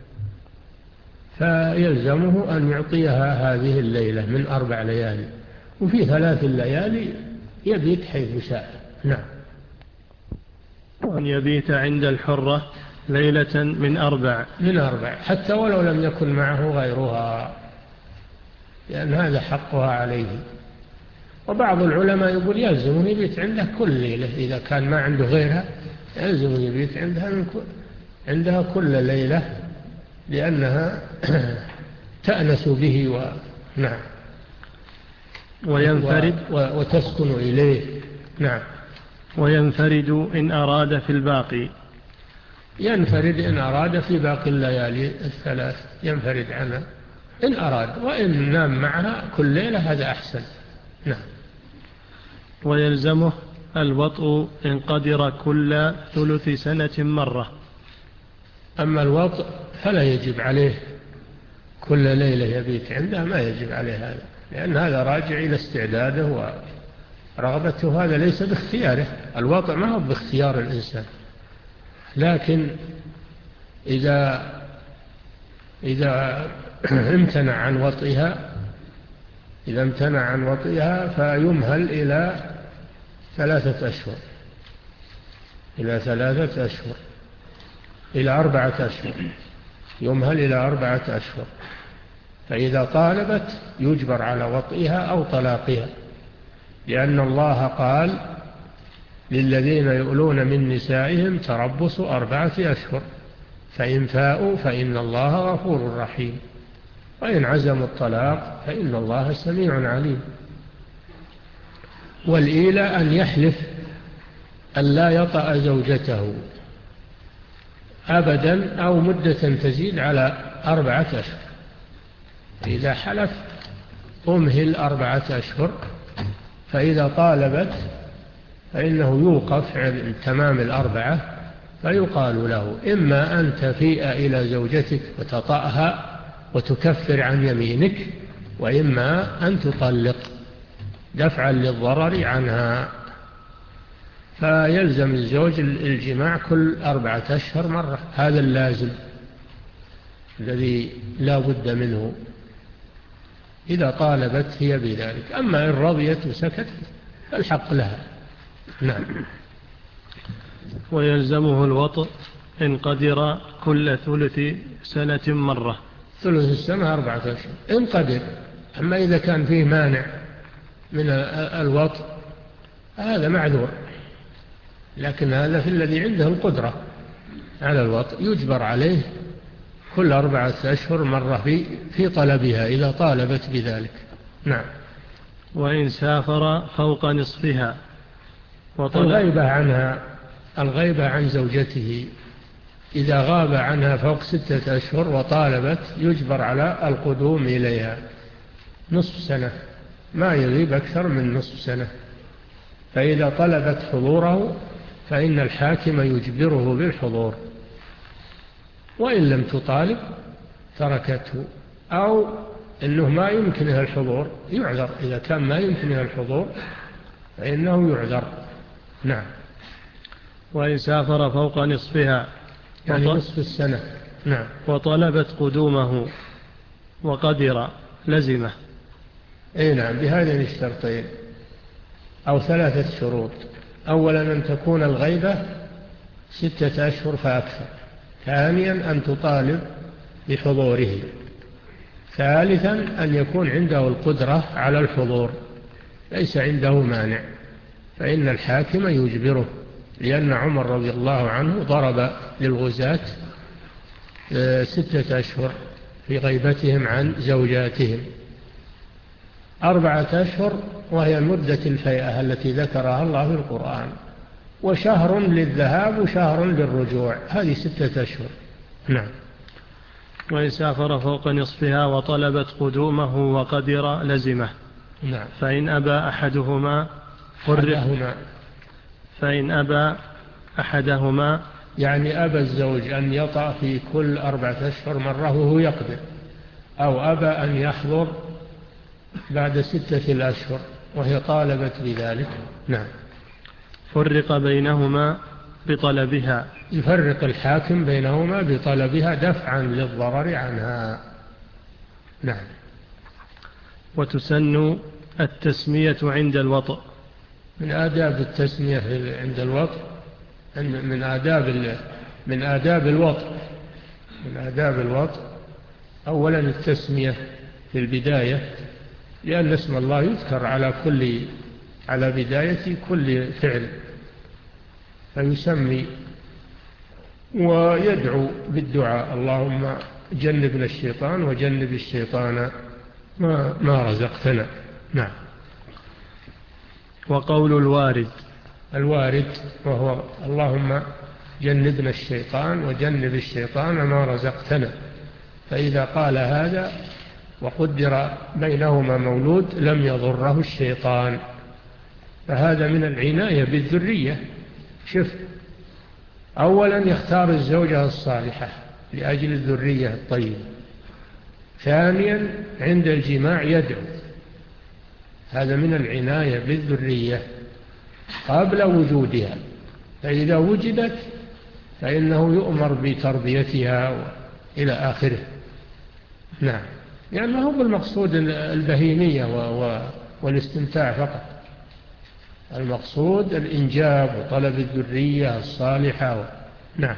فيلزمه أن يعطيها هذه الليلة من أربع ليالي، وفي ثلاث الليالي يبيت حيث شاء. نعم. وأن يبيت عند الحرة ليلة من أربع من أربع حتى ولو لم يكن معه غيرها، لأن هذا حقها عليه. وبعض العلماء يقول يلزم يبيت عنده كل ليلة، إذا كان ما عنده غيرها يلزم يبيت عندها, من كل عندها كل ليلة، لأنها تأنس به و... نعم. وينفرد و... وتسكن إليه. نعم. وينفرد إن أراد في الباقي. ينفرد إن أراد في باقي الليالي الثلاث، ينفرد عنها إن أراد، وإن نام معها كل ليلة هذا أحسن. نعم. ويلزمه الوطء إن قدر كل ثلث سنة مرة. أما الوطء فلا يجب عليه كل ليلة يبيت عنده، ما يجب عليه هذا، لأن هذا راجع إلى استعداده ورغبته، هذا ليس باختياره. الوضع ما هو باختيار الإنسان، لكن إذا إذا امتنع عن وطئها إذا امتنع عن وطئها فيمهل إلى ثلاثة أشهر إلى ثلاثة أشهر إلى أربعة أشهر يمهل إلى أربعة أشهر. فإذا طالبت يجبر على وطئها أو طلاقها، لأن الله قال للذين يؤلون من نسائهم تربص أربعة أشهر فإن فاءوا فإن الله غفور رحيم وإن عزموا الطلاق فإن الله سميع عليم. والإيلى أن يحلف أن لا يطأ زوجته أبدا أو مدة تزيد على أربعة أشهر. إذا حلف أمهل أربعة أشهر، فإذا طالبت فإنه يوقف عند تمام الأربعة، فيقال له إما أن تفيء إلى زوجتك وتطأها وتكفر عن يمينك، وإما أن تطلق دفعا للضرر عنها. فيلزم الزوج الجماع كل أربعة أشهر مرة، هذا اللازم الذي لا بد منه إذا طالبت هي بذلك. أما إن رضيت وسكت فالحق لها. نعم. ويلزمه الوطء إن قدر كل ثلث سنة مرة. ثلث السنة أربعة أشهر إن قدر. أما إذا كان فيه مانع من الوطء هذا معذور، لكن هذا في الذي عنده القدرة على الوطء يجبر عليه كل أربعة أشهر مرة في, في طلبها إذا طالبت بذلك. نعم. وإن سافر فوق نصفها الغيبة عنها الغيبة عن زوجته إذا غاب عنها فوق ستة أشهر وطالبت يجبر على القدوم إليها نصف سنة، ما يغيب أكثر من نصف سنة. فإذا طلبت حضوره فإن الحاكم يجبره بالحضور، وإن لم تطالب تركته، أو أنه ما يمكنها الحضور يعذر. إذا كان ما يمكنها الحضور فإنه يعذر. نعم. وإن سافر فوق نصفها يعني نصف السنة. نعم. وطلبت قدومه وقدر لزمه. أي نعم، بهذين الشرطين أو ثلاثة شروط. أولا أن تكون الغيبة ستة أشهر فأكثر. ثانيا أن تطالب بحضوره. ثالثا أن يكون عنده القدرة على الحضور ليس عنده مانع، فإن الحاكم يجبره، لأن عمر رضي الله عنه ضرب للغزاة ستة أشهر في غيبتهم عن زوجاتهم. أربعة أشهر وهي مدة الفيئة التي ذكرها الله في القرآن، وشهر للذهاب وشهر للرجوع، هذه ستة أشهر. نعم. وإن سافر فوق نصفها وطلبت قدومه وقدر لزمه. نعم. فإن أبى أحدهما فرق. فإن أبى أحدهما يعني أبى الزوج أن يطأ في كل أربعة أشهر مرة وهو يقدر، أو أبى أن يحضر بعد ستة الأشهر وهي طالبت بذلك. نعم. فرق بينهما بطلبها. يفرق الحاكم بينهما بطلبها دفعا للضرر عنها. نعم. وتسن التسمية عند الوطء. من آداب التسمية عند الوطء من آداب من آداب الوطء من آداب الوطء أولا التسمية في البداية، لأن اسم الله يذكر على كل على بداية كل فعل، فيسمي ويدعو بالدعاء: اللهم جنبنا الشيطان وجنب الشيطان ما, ما رزقتنا. نعم. وقول الوارد الوارد وهو اللهم جنبنا الشيطان وجنب الشيطان ما رزقتنا. فإذا قال هذا وقدر بينهما مولود لم يضره الشيطان، فهذا من العناية بالذرية. شوف، أولا يختار الزوجة الصالحة لأجل الذرية الطيبة. ثانيا عند الجماع يدعو هذا من العناية بالذرية قبل وجودها، فإذا وجدت فإنه يؤمر بتربيتها إلى آخره. نعم، لأنه يعني هو المقصود البهيمية والاستمتاع فقط، المقصود الإنجاب وطلب الذرية الصالحة و... نعم.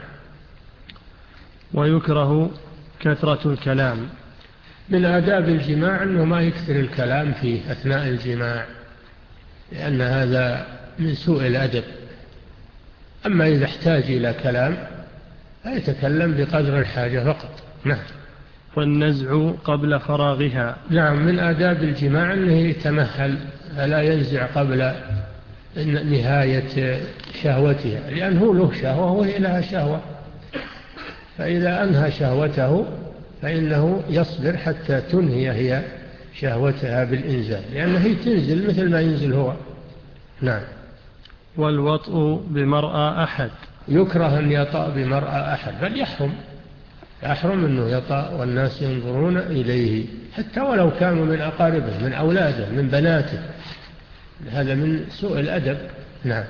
ويكره كثرة الكلام. من آداب الجماع أنه ما يكثر الكلام فيه أثناء الجماع، لأن هذا من سوء الأدب. أما إذا احتاج إلى كلام فيتكلم بقدر الحاجة فقط. نعم. والنزع قبل فراغها. نعم، من آداب الجماع أنه يتمهل فلا ينزع قبل نهاية شهوتها، لأنه له شهوة وهي لها شهوة، فإذا أنهى شهوته فإنه يصبر حتى تنهي هي شهوتها بالإنزال، لأنه هي تنزل مثل ما ينزل هو. نعم. والوطء بمرأى أحد. يكره أن يطأ بمرأى أحد، بل يحرم يحرم أنه يطأ والناس ينظرون إليه، حتى ولو كانوا من أقاربه، من أولاده، من بناته، هذا من سوء الأدب. نعم.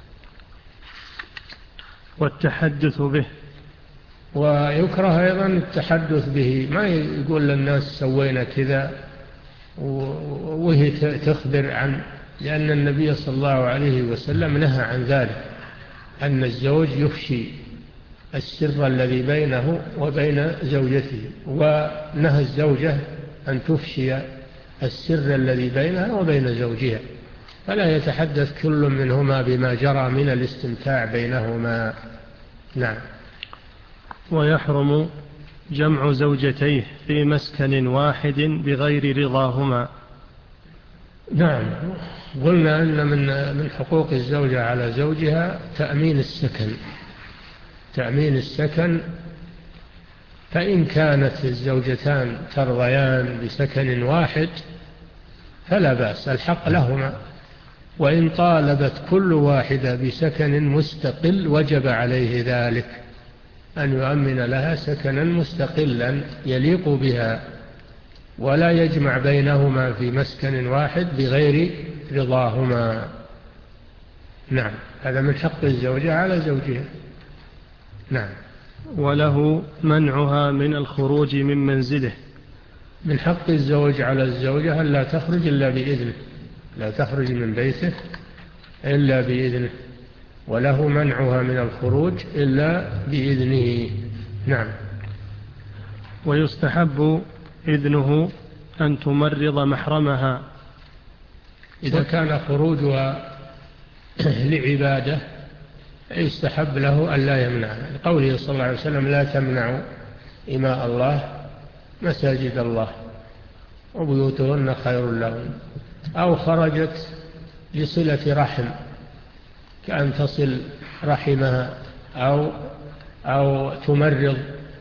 والتحدث به. ويكره أيضا التحدث به، ما يقول للناس سوينا كذا وهي تخبر عن، لأن النبي صلى الله عليه وسلم نهى عن ذلك، أن الزوج يفشي السر الذي بينه وبين زوجته، ونهى الزوجة أن تفشي السر الذي بينها وبين زوجها، فلا يتحدث كل منهما بما جرى من الاستمتاع بينهما. نعم. ويحرم جمع زوجتيه في مسكن واحد بغير رضاهما. نعم، قلنا أن من من حقوق الزوجة على زوجها تأمين السكن تأمين السكن فإن كانت الزوجتان ترضيان بسكن واحد فلا بأس، الحق لهما، وإن طالبت كل واحدة بسكن مستقل وجب عليه ذلك، أن يؤمن لها سكنا مستقلا يليق بها، ولا يجمع بينهما في مسكن واحد بغير رضاهما. نعم، هذا من حق الزوجة على زوجها. نعم. وله منعها من الخروج من منزله. من حق الزوج على الزوجة أن لا تخرج إلا بإذنه، لا تخرج من بيته إلا بإذنه، وله منعها من الخروج إلا بإذنه. نعم. ويستحب إذنه أن تمرض محرمها. إذا كان خروجها لعبادة يستحب له أن لا يمنعها، لقوله صلى الله عليه وسلم: لا تمنعوا إماء الله مساجد الله وبيوتهن خير لهم. أو خرجت لصلة رحم، كأن تصل رحمها، أو أو تمرض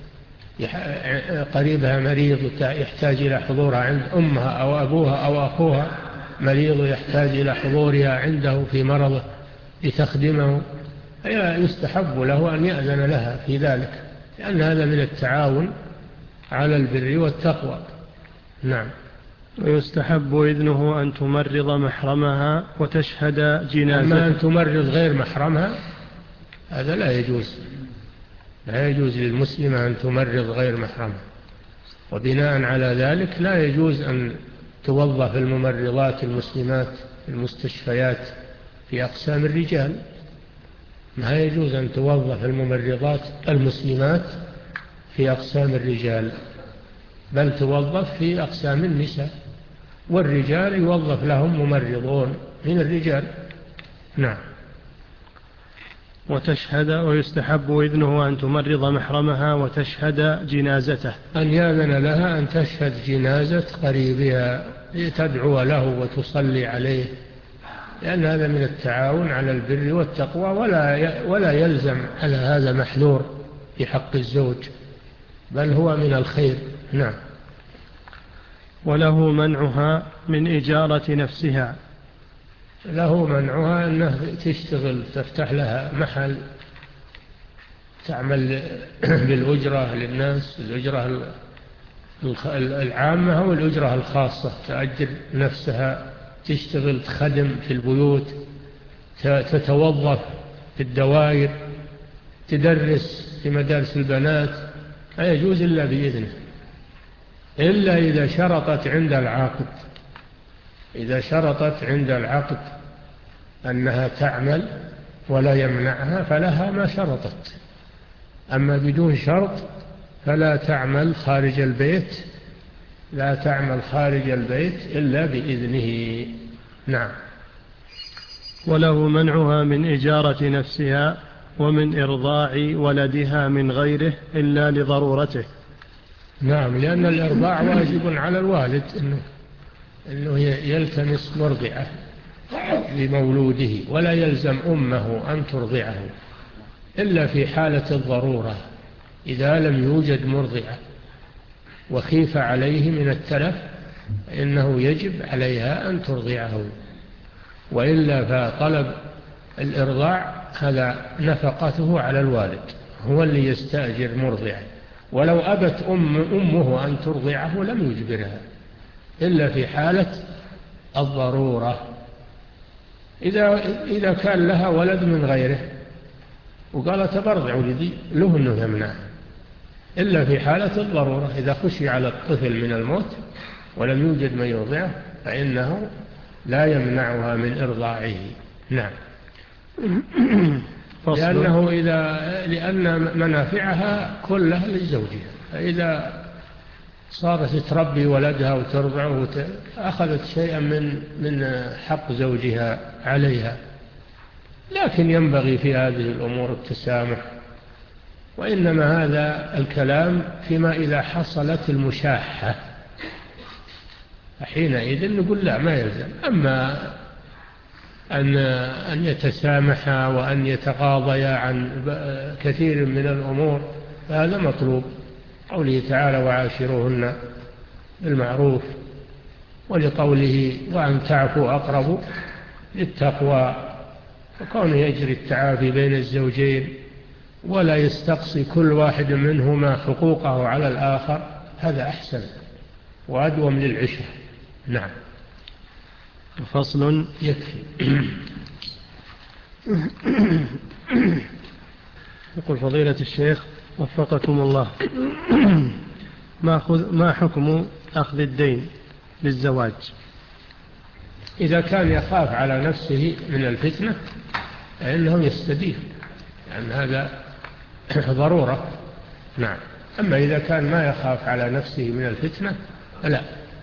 قريبها مريض يحتاج إلى حضورها عند أمها أو أبوها أو أخوها مريض يحتاج إلى حضورها عنده في مرضه لتخدمه، يستحب له أن يأذن لها في ذلك، لأن هذا من التعاون على البر والتقوى. نعم. ويستحب إذنه أن تمرض محرمها وتشهد جنازة. أما أن تمرض غير محرمها هذا لا يجوز، لا يجوز للمسلمة أن تمرض غير محرمها، وبناء على ذلك لا يجوز أن توظف الممرضات المسلمات في المستشفيات في أقسام الرجال، ما يجوز أن توظف الممرضات المسلمات في أقسام الرجال، بل توظف في أقسام النساء، والرجال يوظف لهم ممرضون من الرجال. نعم. وتشهد ويستحب إذنه أن تمرض محرمها وتشهد جنازته، أن يأذن لها أن تشهد جنازة قريبها تدعو له وتصلي عليه، لأن هذا من التعاون على البر والتقوى، ولا ولا يلزم على هذا محذور في حق الزوج، بل هو من الخير. نعم. وله منعها من إجارة نفسها. له منعها أنه تشتغل، تفتح لها محل تعمل بالأجرة للناس، الأجرة العامة أو الأجرة الخاصة، تأجر نفسها تشتغل تخدم في البيوت، تتوظف في الدوائر، تدرس في مدارس البنات، لا يجوز إلا بإذنه، إلا إذا شرطت عند العقد. إذا شرطت عند العقد أنها تعمل ولا يمنعها فلها ما شرطت، أما بدون شرط فلا تعمل خارج البيت، لا تعمل خارج البيت إلا بإذنه. نعم. وله منعها من إجارة نفسها ومن إرضاع ولدها من غيره إلا لضرورته. نعم، لأن الإرضاع واجب على الوالد إنه, إنه يلتمس مرضعه لمولوده، ولا يلزم أمه أن ترضعه إلا في حالة الضرورة، إذا لم يوجد مرضعه وخيف عليه من التلف إنه يجب عليها أن ترضعه، وإلا فطلب الإرضاع هذا نفقته على الوالد، هو اللي يستأجر مرضعه، ولو أبت أم أمه أن ترضعه لم يجبرها إلا في حالة الضرورة. إذا, إذا كان لها ولد من غيره وقال تبرع ولدي، له أنه يمنعه إلا في حالة الضرورة، إذا خشي على الطفل من الموت ولم يوجد من يرضعه فإنه لا يمنعها من إرضاعه. نعم. لأنه إذا لأن منافعها كلها لزوجها، فإذا صارت تربي ولدها وترضعه أخذت شيئا من من حق زوجها عليها. لكن ينبغي في هذه الأمور التسامح، وإنما هذا الكلام فيما إذا حصلت المشاحة، حينئذ نقول لا ما يلزم. أما أن أن يتسامحا وأن يتغاضيا عن كثير من الأمور فهذا مطلوب، قوله تعالى وعاشروهن بالمعروف، ولقوله وأن تعفوا أقرب للتقوى، وكونه يجري التعافي بين الزوجين ولا يستقصي كل واحد منهما حقوقه على الآخر، هذا أحسن وأدوم للعشرة. نعم. فصل. يكفي. يقول فضيلة الشيخ وفقكم الله، ما حكم أخذ الدين للزواج؟ إذا كان يخاف على نفسه من الفتنة فإنه يستدين، لأن هذا ضرورة. نعم. أما إذا كان ما يخاف على نفسه من الفتنة فلا،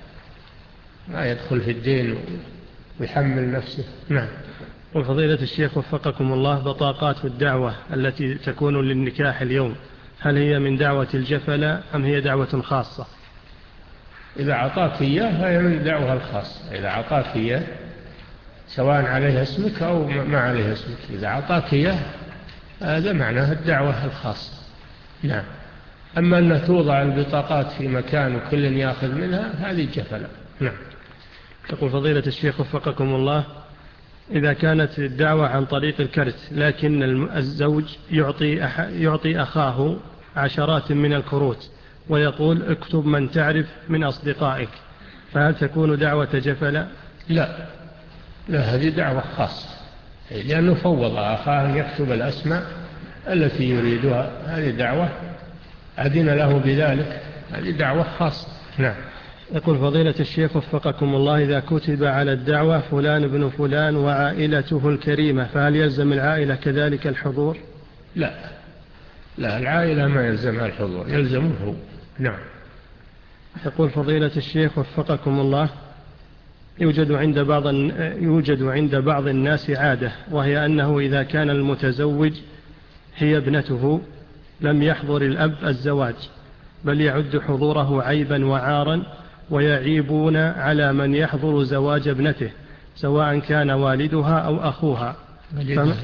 ما يدخل في الدين ويحمل نفسه. نعم. وفضيلة الشيخ وفقكم الله، بطاقات الدعوة التي تكون للنكاح اليوم هل هي من دعوة الجفلة أم هي دعوة خاصة؟ إذا أعطاك إياه فهي من دعوة الخاصة، إذا أعطاك إياه سواء عليها اسمك أو ما عليها اسمك، إذا أعطاك إياه هذا معناه الدعوة الخاصة. نعم. أما أن توضع البطاقات في مكان وكل يأخذ منها هذه جفلة. نعم. يقول فضيلة الشيخ وفقكم الله، إذا كانت الدعوة عن طريق الكرت لكن الزوج يعطي, يعطي أخاه عشرات من الكروت ويقول اكتب من تعرف من أصدقائك، فهل تكون دعوة جفلة؟ لا لا، هذه دعوة خاصة، لأنه فوض أخاه أن يكتب الأسماء التي يريدها، هذه دعوة أذن له بذلك، هذه دعوة خاصة. نعم. يقول فضيلة الشيخ وفقكم الله، إذا كتب على الدعوة فلان بن فلان وعائلته الكريمة فهل يلزم العائلة كذلك الحضور؟ لا لا، العائلة ما يلزمها الحضور، يلزمه هو. نعم. يقول فضيلة الشيخ وفقكم الله، يوجد عند بعض يوجد عند بعض الناس عادة، وهي أنه إذا كان المتزوج هي ابنته لم يحضر الأب الزواج، بل يعد حضوره عيبا وعارا، ويعيبون على من يحضر زواج ابنته سواء كان والدها أو أخوها، فم...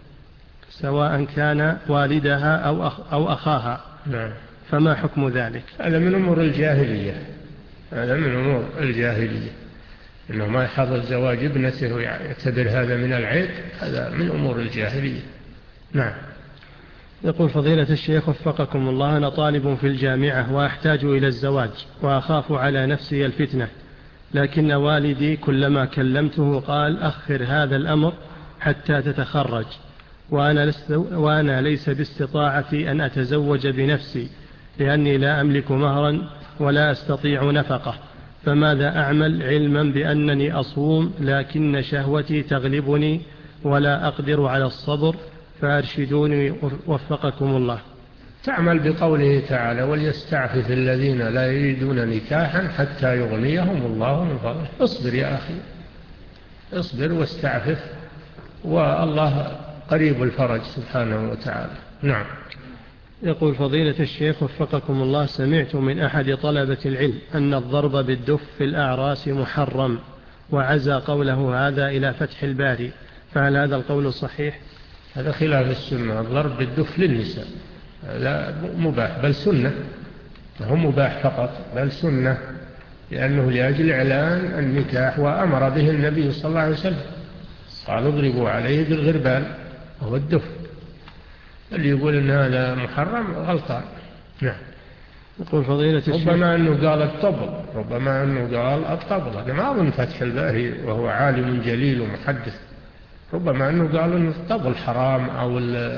سواء كان والدها أو, أخ... أو أخاها. نعم. فما حكم ذلك؟ هذا من أمور الجاهلية، هذا من أمور الجاهلية، إنه ما يحضر زواج ابنته ويعتبر هذا من العيب، هذا من أمور الجاهلية. نعم. يقول فضيلة الشيخ وفقكم الله، أنا طالب في الجامعة وأحتاج إلى الزواج وأخاف على نفسي الفتنة، لكن والدي كلما كلمته قال أخر هذا الأمر حتى تتخرج، وأنا, لست وأنا ليس باستطاعتي أن أتزوج بنفسي لأني لا أملك مهرا ولا أستطيع نفقة، فماذا أعمل علما بأنني أصوم لكن شهوتي تغلبني ولا أقدر على الصبر، فأرشدوني وفقكم الله. تعمل بقوله تعالى وليستعفف الذين لا يريدون نكاحا حتى يغنيهم الله من فضله. اصبر يا أخي، اصبر واستعفف، والله قريب الفرج سبحانه وتعالى. نعم. يقول فضيلة الشيخ وفقكم الله، سمعت من أحد طلبة العلم أن الضرب بالدف في الأعراس محرم، وعزى قوله هذا إلى فتح الباري، فهل هذا القول صحيح؟ هذا خلاف السنة. الضرب بالدف للنساء لا مباح بل سنة، هو مباح فقط بل سنة، لأنه لأجل إعلان النكاح، وأمر به النبي صلى الله عليه وسلم، قال اضربوا عليه بالغربال وهو الدف. اللي يقول إن هذا محرم غلطان. نعم. يقول فضيلة الشيخ ربما أنه قال الطبل، ربما أنه قال الطبل، أنا ما أظن فتح الباري وهو عالم جليل ومحدث، ربما أنه قال أن الطبل حرام، أو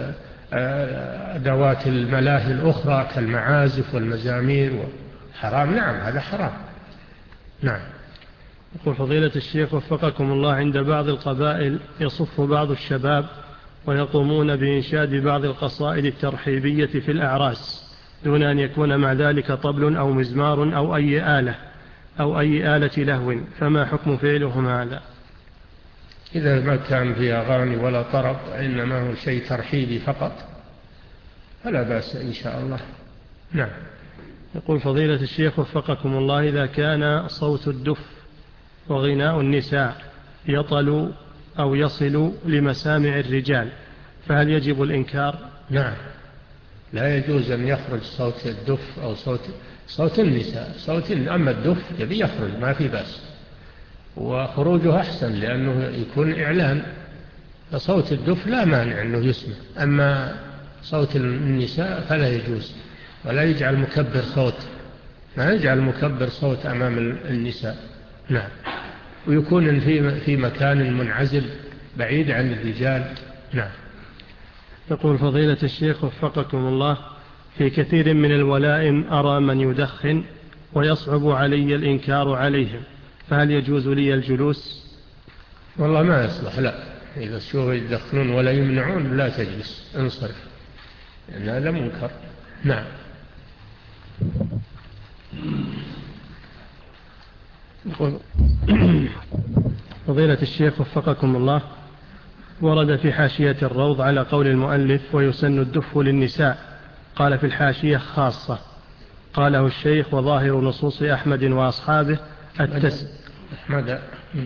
أدوات الملاهي الأخرى كالمعازف والمزامير حرام. نعم هذا حرام. نعم. يقول فضيلة الشيخ وفقكم الله، عند بعض القبائل يصف بعض الشباب ويقومون بإنشاد بعض القصائد الترحيبية في الأعراس دون أن يكون مع ذلك طبل أو مزمار أو أي آلة أو أي آلة لهو، فما حكم فعلهم هذا؟ إذا ما كان في أغاني ولا طرب، إنما هو شيء ترحيبي فقط، فلا بأس إن شاء الله. نعم. يقول فضيلة الشيخ وفقكم الله، إذا كان صوت الدف وغناء النساء يطل أو يصل لمسامع الرجال، فهل يجب الإنكار؟ نعم، لا يجوز أن يخرج صوت الدف أو صوت صوت النساء، صوت أما الدف يبي يخرج ما في بأس، وخروجه أحسن لأنه يكون إعلان، فصوت الدف لا مانع أنه يسمع، أما صوت النساء فلا يجوز، ولا يجعل مكبر صوت، ما يجعل مكبر صوت أمام النساء. نعم. ويكون في في مكان منعزل بعيد عن الرجال. نعم. يقول فضيلة الشيخ وفقكم الله، في كثير من الولائم أرى من يدخن ويصعب علي الإنكار عليهم، فهل يجوز لي الجلوس؟ والله ما يصلح، لا، إذا شوفوا يدخنون ولا يمنعون لا تجلس، انصرف، لأن هذا منكر. نعم. فضيلة الشيخ وفقكم الله، ورد في حاشية الروض على قول المؤلف ويسن الدف للنساء، قال في الحاشية خاصة، قاله الشيخ وظاهر نصوص أحمد وأصحابه التس... أحمد.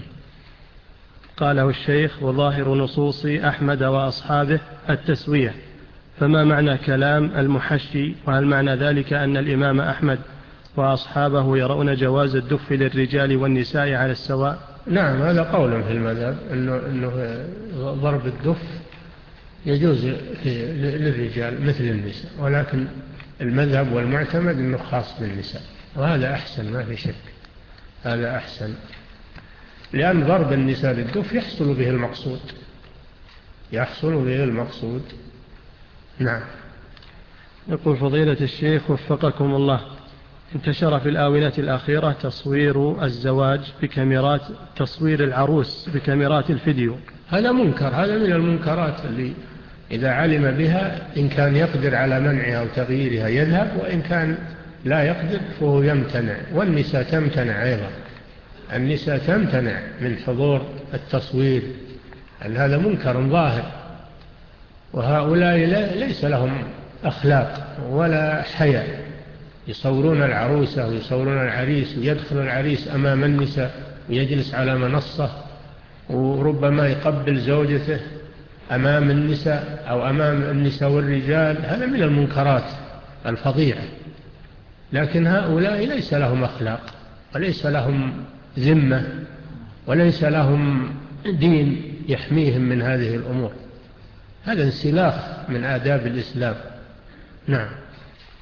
قاله الشيخ وظاهر نصوص أحمد وأصحابه التسوية، فما معنى كلام المحشي؟ وهل معنى ذلك أن الإمام أحمد وأصحابه يرون جواز الدف للرجال والنساء على السواء؟ نعم، هذا قول في المذهب أنه, إنه ضرب الدف يجوز للرجال مثل النساء، ولكن المذهب والمعتمد أنه خاص بالنساء، وهذا أحسن ما في شك، هذا أحسن، لأن ضرب النساء للدف يحصل به المقصود، يحصل به المقصود. نعم. يقول فضيلة الشيخ وفقكم الله، انتشر في الآونة الأخيرة تصوير الزواج بكاميرات، تصوير العروس بكاميرات الفيديو، هذا منكر، هذا من المنكرات اللي إذا علم بها إن كان يقدر على منعها وتغييرها يذهب، وإن كان لا يقدر فهو يمتنع، والنساء تمتنع أيضا، النساء تمتنع من حضور التصوير، أن هذا منكر ظاهر، وهؤلاء ليس لهم أخلاق ولا حياء، يصورون العروسة ويصورون العريس، ويدخل العريس أمام النساء ويجلس على منصة، وربما يقبل زوجته أمام النساء أو أمام النساء والرجال، هذا من المنكرات الفظيعة. لكن هؤلاء ليس لهم أخلاق وليس لهم ذمة وليس لهم دين يحميهم من هذه الأمور، هذا انسلاخ من آداب الإسلام. نعم.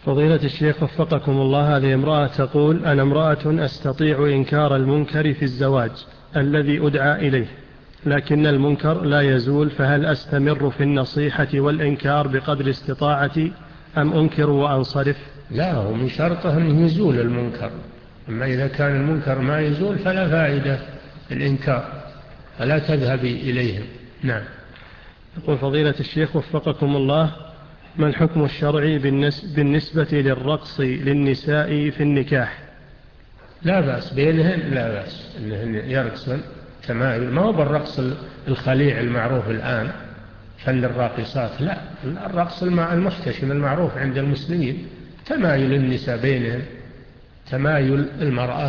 فضيلة الشيخ وفقكم الله، هذه امرأة تقول: أنا امرأة أستطيع إنكار المنكر في الزواج الذي أدعى إليه، لكن المنكر لا يزول، فهل أستمر في النصيحة والإنكار بقدر استطاعتي أم أنكر وأنصرف؟ لا، هو من شرطه أن يزول المنكر، أما إذا كان المنكر ما يزول فلا فائدة الإنكار، فلا تذهبي إليهم. نعم. يقول فضيلة الشيخ وفقكم الله: ما الحكم الشرعي بالنسبة للرقص للنساء في النكاح؟ لا بأس بينهن، لا بأس أنهن يرقصن تمايل، ما هو بالرقص الخليع المعروف الآن فن الراقصات، لا، الرقص المحتشم المعروف عند المسلمين تمايل النساء بينهن، تمايل المرأة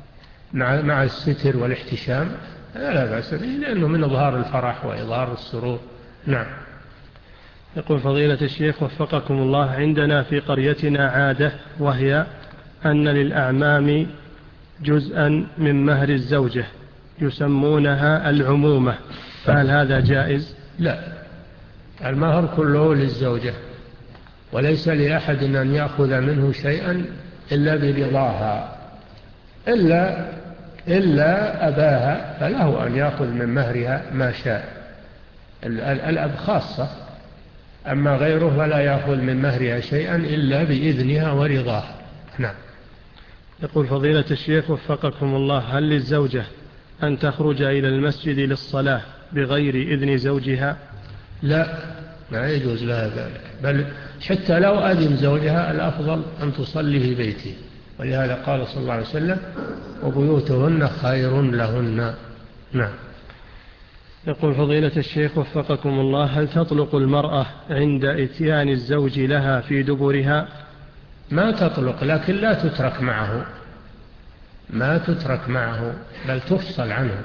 مع الستر والاحتشام، لا بأس به، لأنه من إظهار الفرح وإظهار السرور. نعم. يقول فضيلة الشيخ وفقكم الله: عندنا في قريتنا عادة، وهي أن للأعمام جزءا من مهر الزوجة يسمونها العمومة، فهل هذا جائز؟ لا، المهر كله للزوجة، وليس لأحد أن يأخذ منه شيئا إلا برضاها، إلا, إلا أباها فله أن يأخذ من مهرها ما شاء، الأب خاصة، أما غيره فلا يأخذ من مهرها شيئا إلا بإذنها ورضاها. نعم. يقول فضيلة الشيخ وفقكم الله: هل للزوجة أن تخرج إلى المسجد للصلاة بغير إذن زوجها؟ لا، ما يجوز لها ذلك، بل حتى لو أذن زوجها الأفضل أن تصلي في بيته، ولهذا قال صلى الله عليه وسلم: وبيوتهن خير لهن. نعم. يقول فضيلة الشيخ وفقكم الله: هل تطلق المرأة عند إتيان الزوج لها في دبرها؟ ما تطلق، لكن لا تترك معه، ما تترك معه، بل تفصل عنه،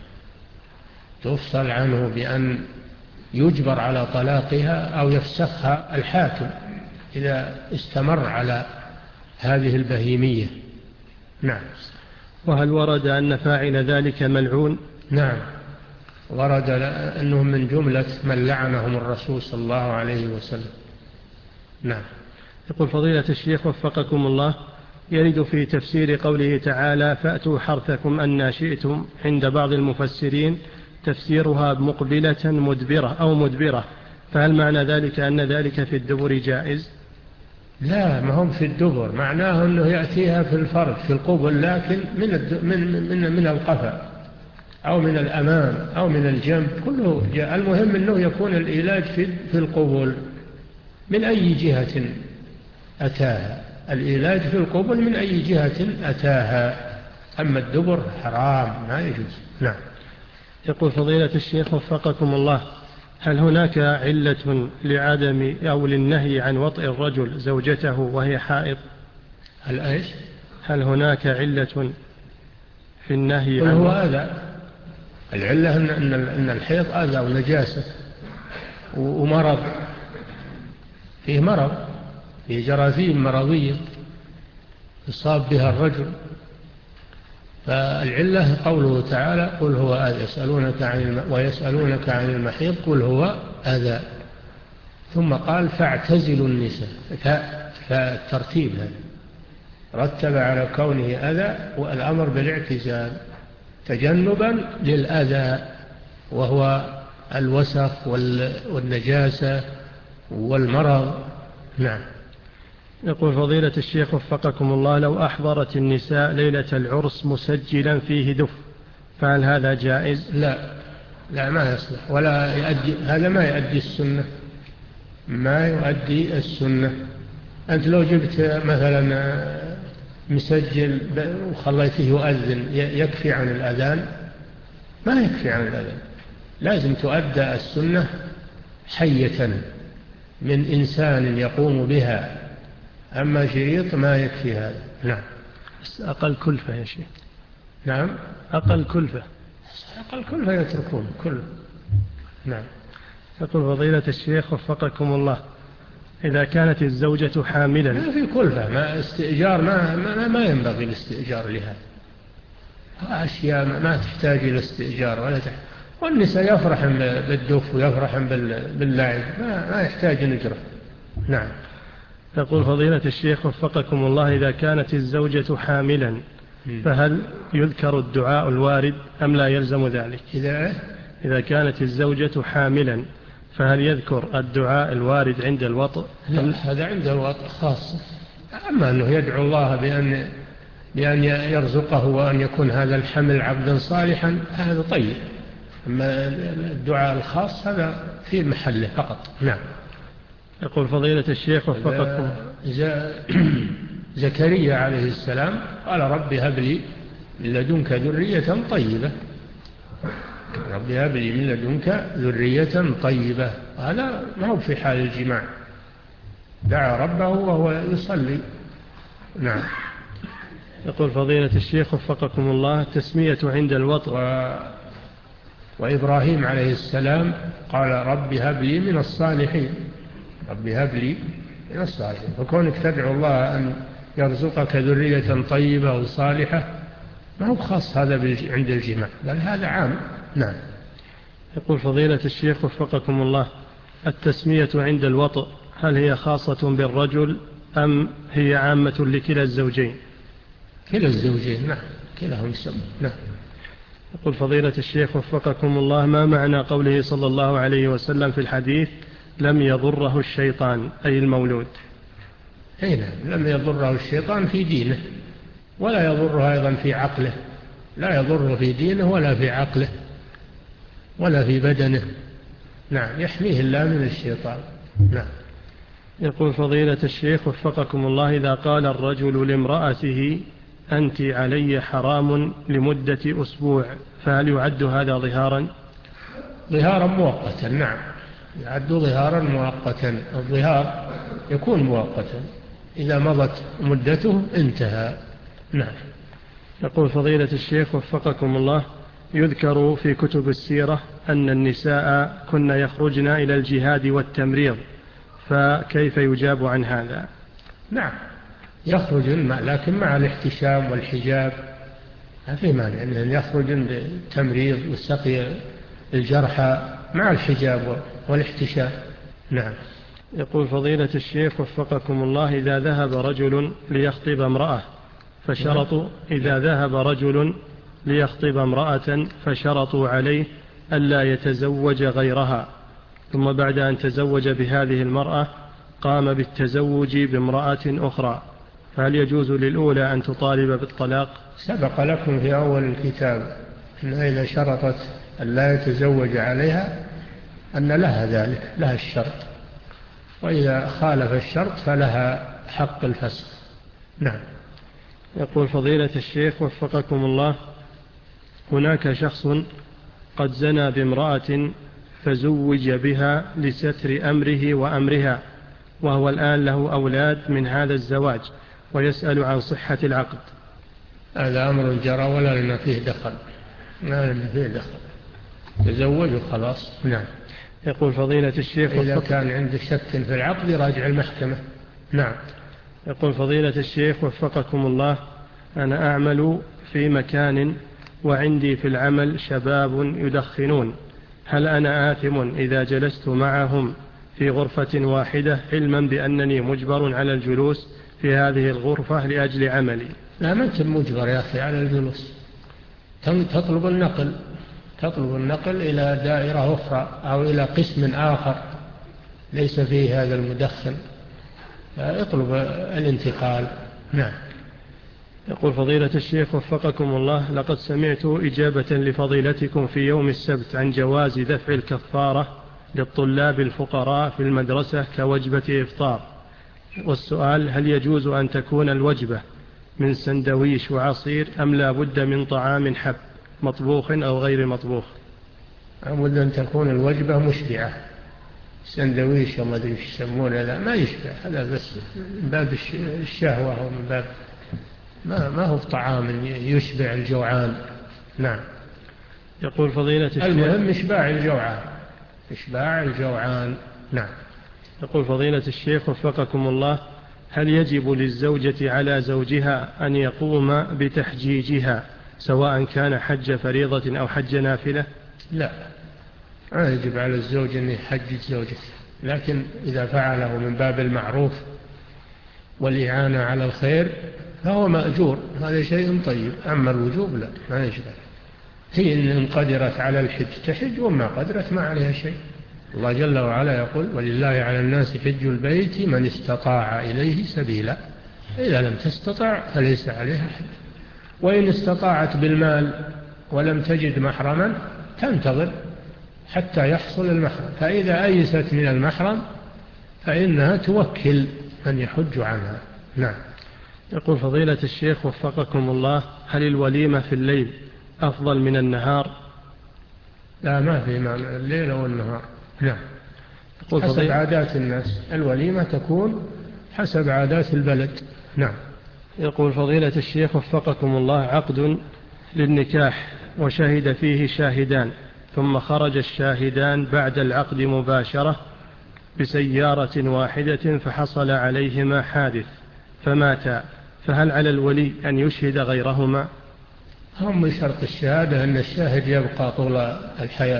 تفصل عنه بأن يجبر على طلاقها أو يفسخها الحاكم إذا استمر على هذه البهيمية. نعم. وهل ورد أن فاعل ذلك ملعون؟ نعم، ورد أنهم من جملة من لعنهم الرسول صلى الله عليه وسلم. نعم. يقول فضيلة الشيخ وفقكم الله: يرد في تفسير قوله تعالى: فأتوا حرثكم أن شئتم، عند بعض المفسرين تفسيرها مقبلة مدبرة أو مدبرة، فهل معنى ذلك أن ذلك في الدبر جائز؟ لا، ما هم في الدبر، معناه أنه يأتيها في الفرج في القبل، لكن من من من من القفا أو من الأمام أو من الجنب، كله جاء، المهم أنه يكون العلاج في في القبل من أي جهة أتاها، العلاج في القبل من أي جهة أتاها، أما الدبر حرام ما يجوز. نعم. يقول فضيلة الشيخ وفقكم الله: هل هناك علة لعدم أو للنهي عن وطئ الرجل زوجته وهي حائض؟ هل إيش؟ هل هناك علة في النهي قل عن هو وطئ؟ أذى، العلة أن أن الحيض أذى ونجاسة ومرض، فيه مرض، فيه جراثيم مرضية يصاب بها الرجل، فالعلة قوله تعالى: قل هو أذى يسألونك عن الم... ويسألونك عن المحيض قل هو أذى، ثم قال: فاعتزلوا النساء، فالترتيب هذا رتب على كونه أذى والأمر بالاعتزال تجنبا للأذى، وهو الوسخ والنجاسة والمرض. نعم. يقول فضيلة الشيخ وفقكم الله: لو أحضرت النساء ليلة العرس مسجلا فيه دف، فهل هذا جائز؟ لا، لا، ما يصلح، ولا يؤدي، هذا ما يؤدي السنة، ما يؤدي السنة. أنت لو جبت مثلا مسجل وخليته يؤذن يكفي عن الأذان؟ ما يكفي عن الأذان، لازم تؤدى السنة حية من إنسان يقوم بها، أما شريط ما يكفي هذا. نعم. أقل كلفة يا شيخ. نعم، أقل كلفة، أقل كلفة يتركون كله. نعم. يقول فضيلة الشيخ وفقكم الله: إذا كانت الزوجة حاملا؟ ما في كلفة، ما استئجار، ما, ما, ما ينبغي الاستئجار لهذا، أشياء ما تحتاج إلى استئجار ولا تحتاج. والنساء يفرحن بالدف ويفرحن باللعب، ما, ما يحتاج نجرة. نعم. يقول فضيلة الشيخ وفقكم الله، إذا كانت الزوجة حاملا فهل يذكر الدعاء الوارد أم لا يلزم ذلك؟ إذا إذا كانت الزوجة حاملا فهل يذكر الدعاء الوارد عند الوطء؟ لا، هذا عند الوطء خاص. أما أنه يدعو الله بأن بأن يرزقه وأن يكون هذا الحمل عبدا صالحا هذا طيب. أما الدعاء الخاص هذا في محله فقط. نعم. يقول فضيلة الشيخ وفقكم. زكريا عليه السلام قال رب هب لي من لدنك ذرية طيبة، رب هب لي من لدنك ذرية طيبة. هذا ما هو في حال الجماع، دعا ربه وهو يصلي. نعم. يقول فضيلة الشيخ وفقكم الله، التسمية عند الوطء. و... وإبراهيم عليه السلام قال رب هب لي من الصالحين، رب هب لي من الصالحين. فكونك تدعو الله أن يرزقك ذرية طيبة وصالحة ما هو خاص هذا عند الجماع، بل هذا عام. نعم. يقول فضيلة الشيخ وفقكم الله، التسمية عند الوطء هل هي خاصة بالرجل أم هي عامة لكلا الزوجين؟ كلا الزوجين. نعم، كلاهم يسمى. نعم. يقول فضيلة الشيخ وفقكم الله، ما معنى قوله صلى الله عليه وسلم في الحديث لم يضره الشيطان أي المولود؟ أي نعم، لم يضره الشيطان في دينه ولا يضره أيضا في عقله، لا يضره في دينه ولا في عقله ولا في بدنه. نعم، يحميه الله من الشيطان. نعم. يقول فضيلة الشيخ وفقكم الله، إذا قال الرجل لامرأته أنت علي حرام لمدة أسبوع فهل يعد هذا ظهارا؟ ظهارا مؤقتا. نعم، يعد ظهارا مؤقتا. الظهار يكون مؤقتا، إذا مضت مدته انتهى. نعم. يقول فضيلة الشيخ وفقكم الله، يذكر في كتب السيرة أن النساء كن يخرجن إلى الجهاد والتمريض، فكيف يجاب عن هذا؟ نعم، يخرجن لكن مع الاحتشام والحجاب، ما في مانع أن يخرجن بالتمريض والسقي الجرحى مع الحجاب والاحتشام. نعم. يقول فضيلة الشيخ وفقكم الله، إذا ذهب رجل ليخطب امرأة فشرطوا إذا ذهب رجل ليخطب امرأة فشرطوا عليه ألا يتزوج غيرها، ثم بعد أن تزوج بهذه المرأة قام بالتزوج بامرأة أخرى، فهل يجوز للأولى أن تطالب بالطلاق؟ سبق لكم في أول الكتاب أن إذا شرطت أن لا يتزوج عليها أن لها ذلك، لها الشرط، وإذا خالف الشرط فلها حق الفسخ. نعم. يقول فضيلة الشيخ وفقكم الله، هناك شخص قد زنى بامرأة فزوج بها لستر أمره وأمرها، وهو الآن له أولاد من هذا الزواج ويسأل عن صحة العقد. هذا أمر جرى ولا لنا فيه دخل، لا لنا فيه دخل، تزوجوا خلاص. نعم. يقول فضيلة الشيخ إذا كان عنده شك في العقد راجع المحكمة. نعم. يقول فضيلة الشيخ وفقكم الله، أنا أعمل في مكان وعندي في العمل شباب يدخنون، هل أنا آثم إذا جلست معهم في غرفة واحدة علما بأنني مجبر على الجلوس في هذه الغرفة لأجل عملي؟ لا، ما أنت مجبر يا أخي على الجلوس، تطلب النقل تطلب النقل إلى دائرة أخرى أو إلى قسم آخر ليس فيه هذا المدخن، اطلب الانتقال. نعم. يقول فضيلة الشيخ وفقكم الله، لقد سمعت إجابة لفضيلتكم في يوم السبت عن جواز دفع الكفارة للطلاب الفقراء في المدرسة كوجبة إفطار، والسؤال هل يجوز أن تكون الوجبة من سندويش وعصير أم لا بد من طعام حب مطبوخ أو غير مطبوخ؟ أود أن تكون الوجبة مشبعة، سندويش وما أدري ايش يسمونه لا ما يشبع، هذا بس من باب الشهوة ومن باب ما ما هو طعام يشبع الجوعان. نعم. يقول فضيلة الشيخ، المهم إشباع الجوعان، إشباع الجوعان. نعم. يقول فضيلة الشيخ وفقكم الله، هل يجب للزوجة على زوجها أن يقوم بتحجيجها سواء كان حج فريضة أو حج نافلة؟ لا، ما يجب على الزوج أن يحجج زوجته، لكن إذا فعله من باب المعروف والإعانة على الخير فهو مأجور، هذا شيء طيب. أما الوجوب لا، ما يشبه. هي إن قدرت على الحج تحج، وما قدرت ما عليها شيء. الله جل وعلا يقول: ولله على الناس حج البيت من استطاع إليه سبيلا. إذا لم تستطع فليس عليها حج. وإن استطاعت بالمال ولم تجد محرما تنتظر حتى يحصل المحرم، فإذا أيست من المحرم فإنها توكل من يحج عنها. نعم. يقول فضيلة الشيخ وفقكم الله: هل الوليمة في الليل أفضل من النهار؟ لا، ما في معنى الليل والنهار. نعم. يقول حسب فضيلة عادات الناس، الوليمة تكون حسب عادات البلد. نعم. يقول فضيلة الشيخ وفقكم الله: عقد للنكاح وشهد فيه شاهدان، ثم خرج الشاهدان بعد العقد مباشرة بسيارة واحدة فحصل عليهما حادث فماتا، فهل على الولي أن يشهد غيرهما؟ هم من شرط الشهادة أن الشاهد يبقى طول الحياة.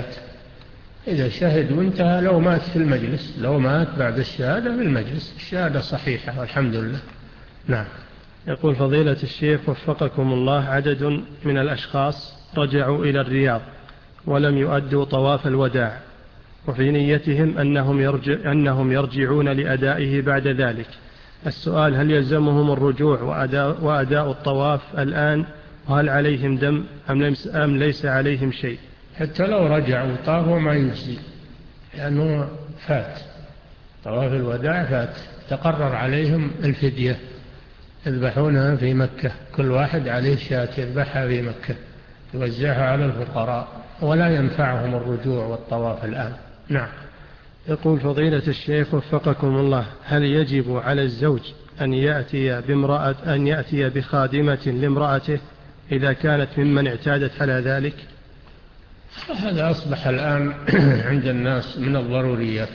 إذا شهد وانتهى، لو مات في المجلس، لو مات بعد الشهادة في المجلس، الشهادة صحيحة والحمد لله. نعم. يقول فضيلة الشيخ وفقكم الله: عدد من الأشخاص رجعوا إلى الرياض ولم يؤدوا طواف الوداع، وفي نيتهم أنهم, يرجع أنهم يرجعون لأدائه بعد ذلك. السؤال: هل يلزمهم الرجوع وأداء, وأداء الطواف الآن؟ وهل عليهم دم أم ليس عليهم شيء؟ حتى لو رجعوا طافوا ما يجزي، لأنه فات طواف الوداع، فات. تقرر عليهم الفدية، يذبحونها في مكة، كل واحد عليه شاة يذبحها في مكة يوزعها على الفقراء، ولا ينفعهم الرجوع والطواف الآن. نعم. يقول فضيلة الشيخ وفقكم الله: هل يجب على الزوج أن يأتي بامرأة أن يأتي بخادمة لامرأته إذا كانت ممن اعتادت على ذلك؟ هذا أصبح الآن عند الناس من الضروريات،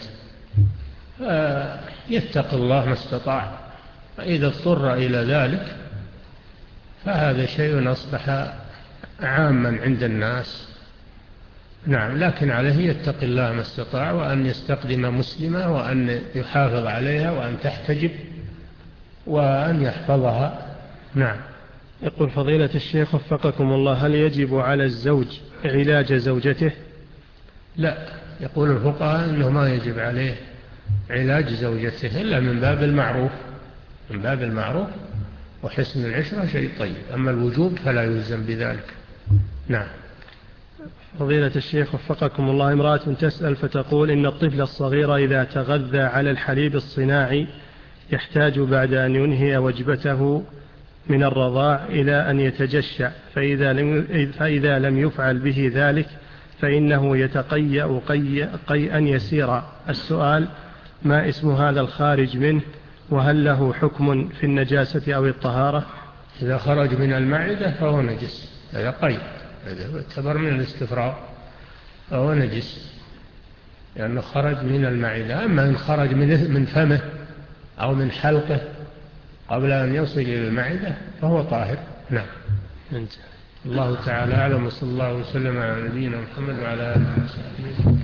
يتق الله ما استطاع، فإذا اضطر إلى ذلك فهذا شيء أصبح عاما عند الناس. نعم. لكن عليه يتق الله ما استطاع، وأن يستخدم مسلمة، وأن يحافظ عليها، وأن تحتجب، وأن يحفظها. نعم. يقول فضيلة الشيخ وفقكم الله: هل يجب على الزوج علاج زوجته؟ لا، يقول الفقهاء أنه ما يجب عليه علاج زوجته إلا من باب المعروف، من باب المعروف وحسن العشرة شيء طيب، أما الوجوب فلا يلزم بذلك. نعم. فضيلة الشيخ وفقكم الله: امرأة تسأل فتقول إن الطفل الصغير إذا تغذى على الحليب الصناعي يحتاج بعد أن ينهي وجبته من الرضاع إلى أن يتجشأ، فإذا لم, فإذا لم يفعل به ذلك فإنه يتقيأ قي قيئا يسيرا. السؤال: ما اسم هذا الخارج منه؟ وهل له حكم في النجاسة أو الطهارة؟ إذا خرج من المعدة فهو نجس، هذا قيء، هذا يعتبر من الاستفراغ، فهو نجس لأنه خرج من المعدة. أما إن خرج من فمه أو من حلقه قبل أن يصل إلى المعدة فهو طاهر. نعم. الله تعالى أعلم، وصلى الله وسلم على نبينا محمد وعلى آله وصحبه.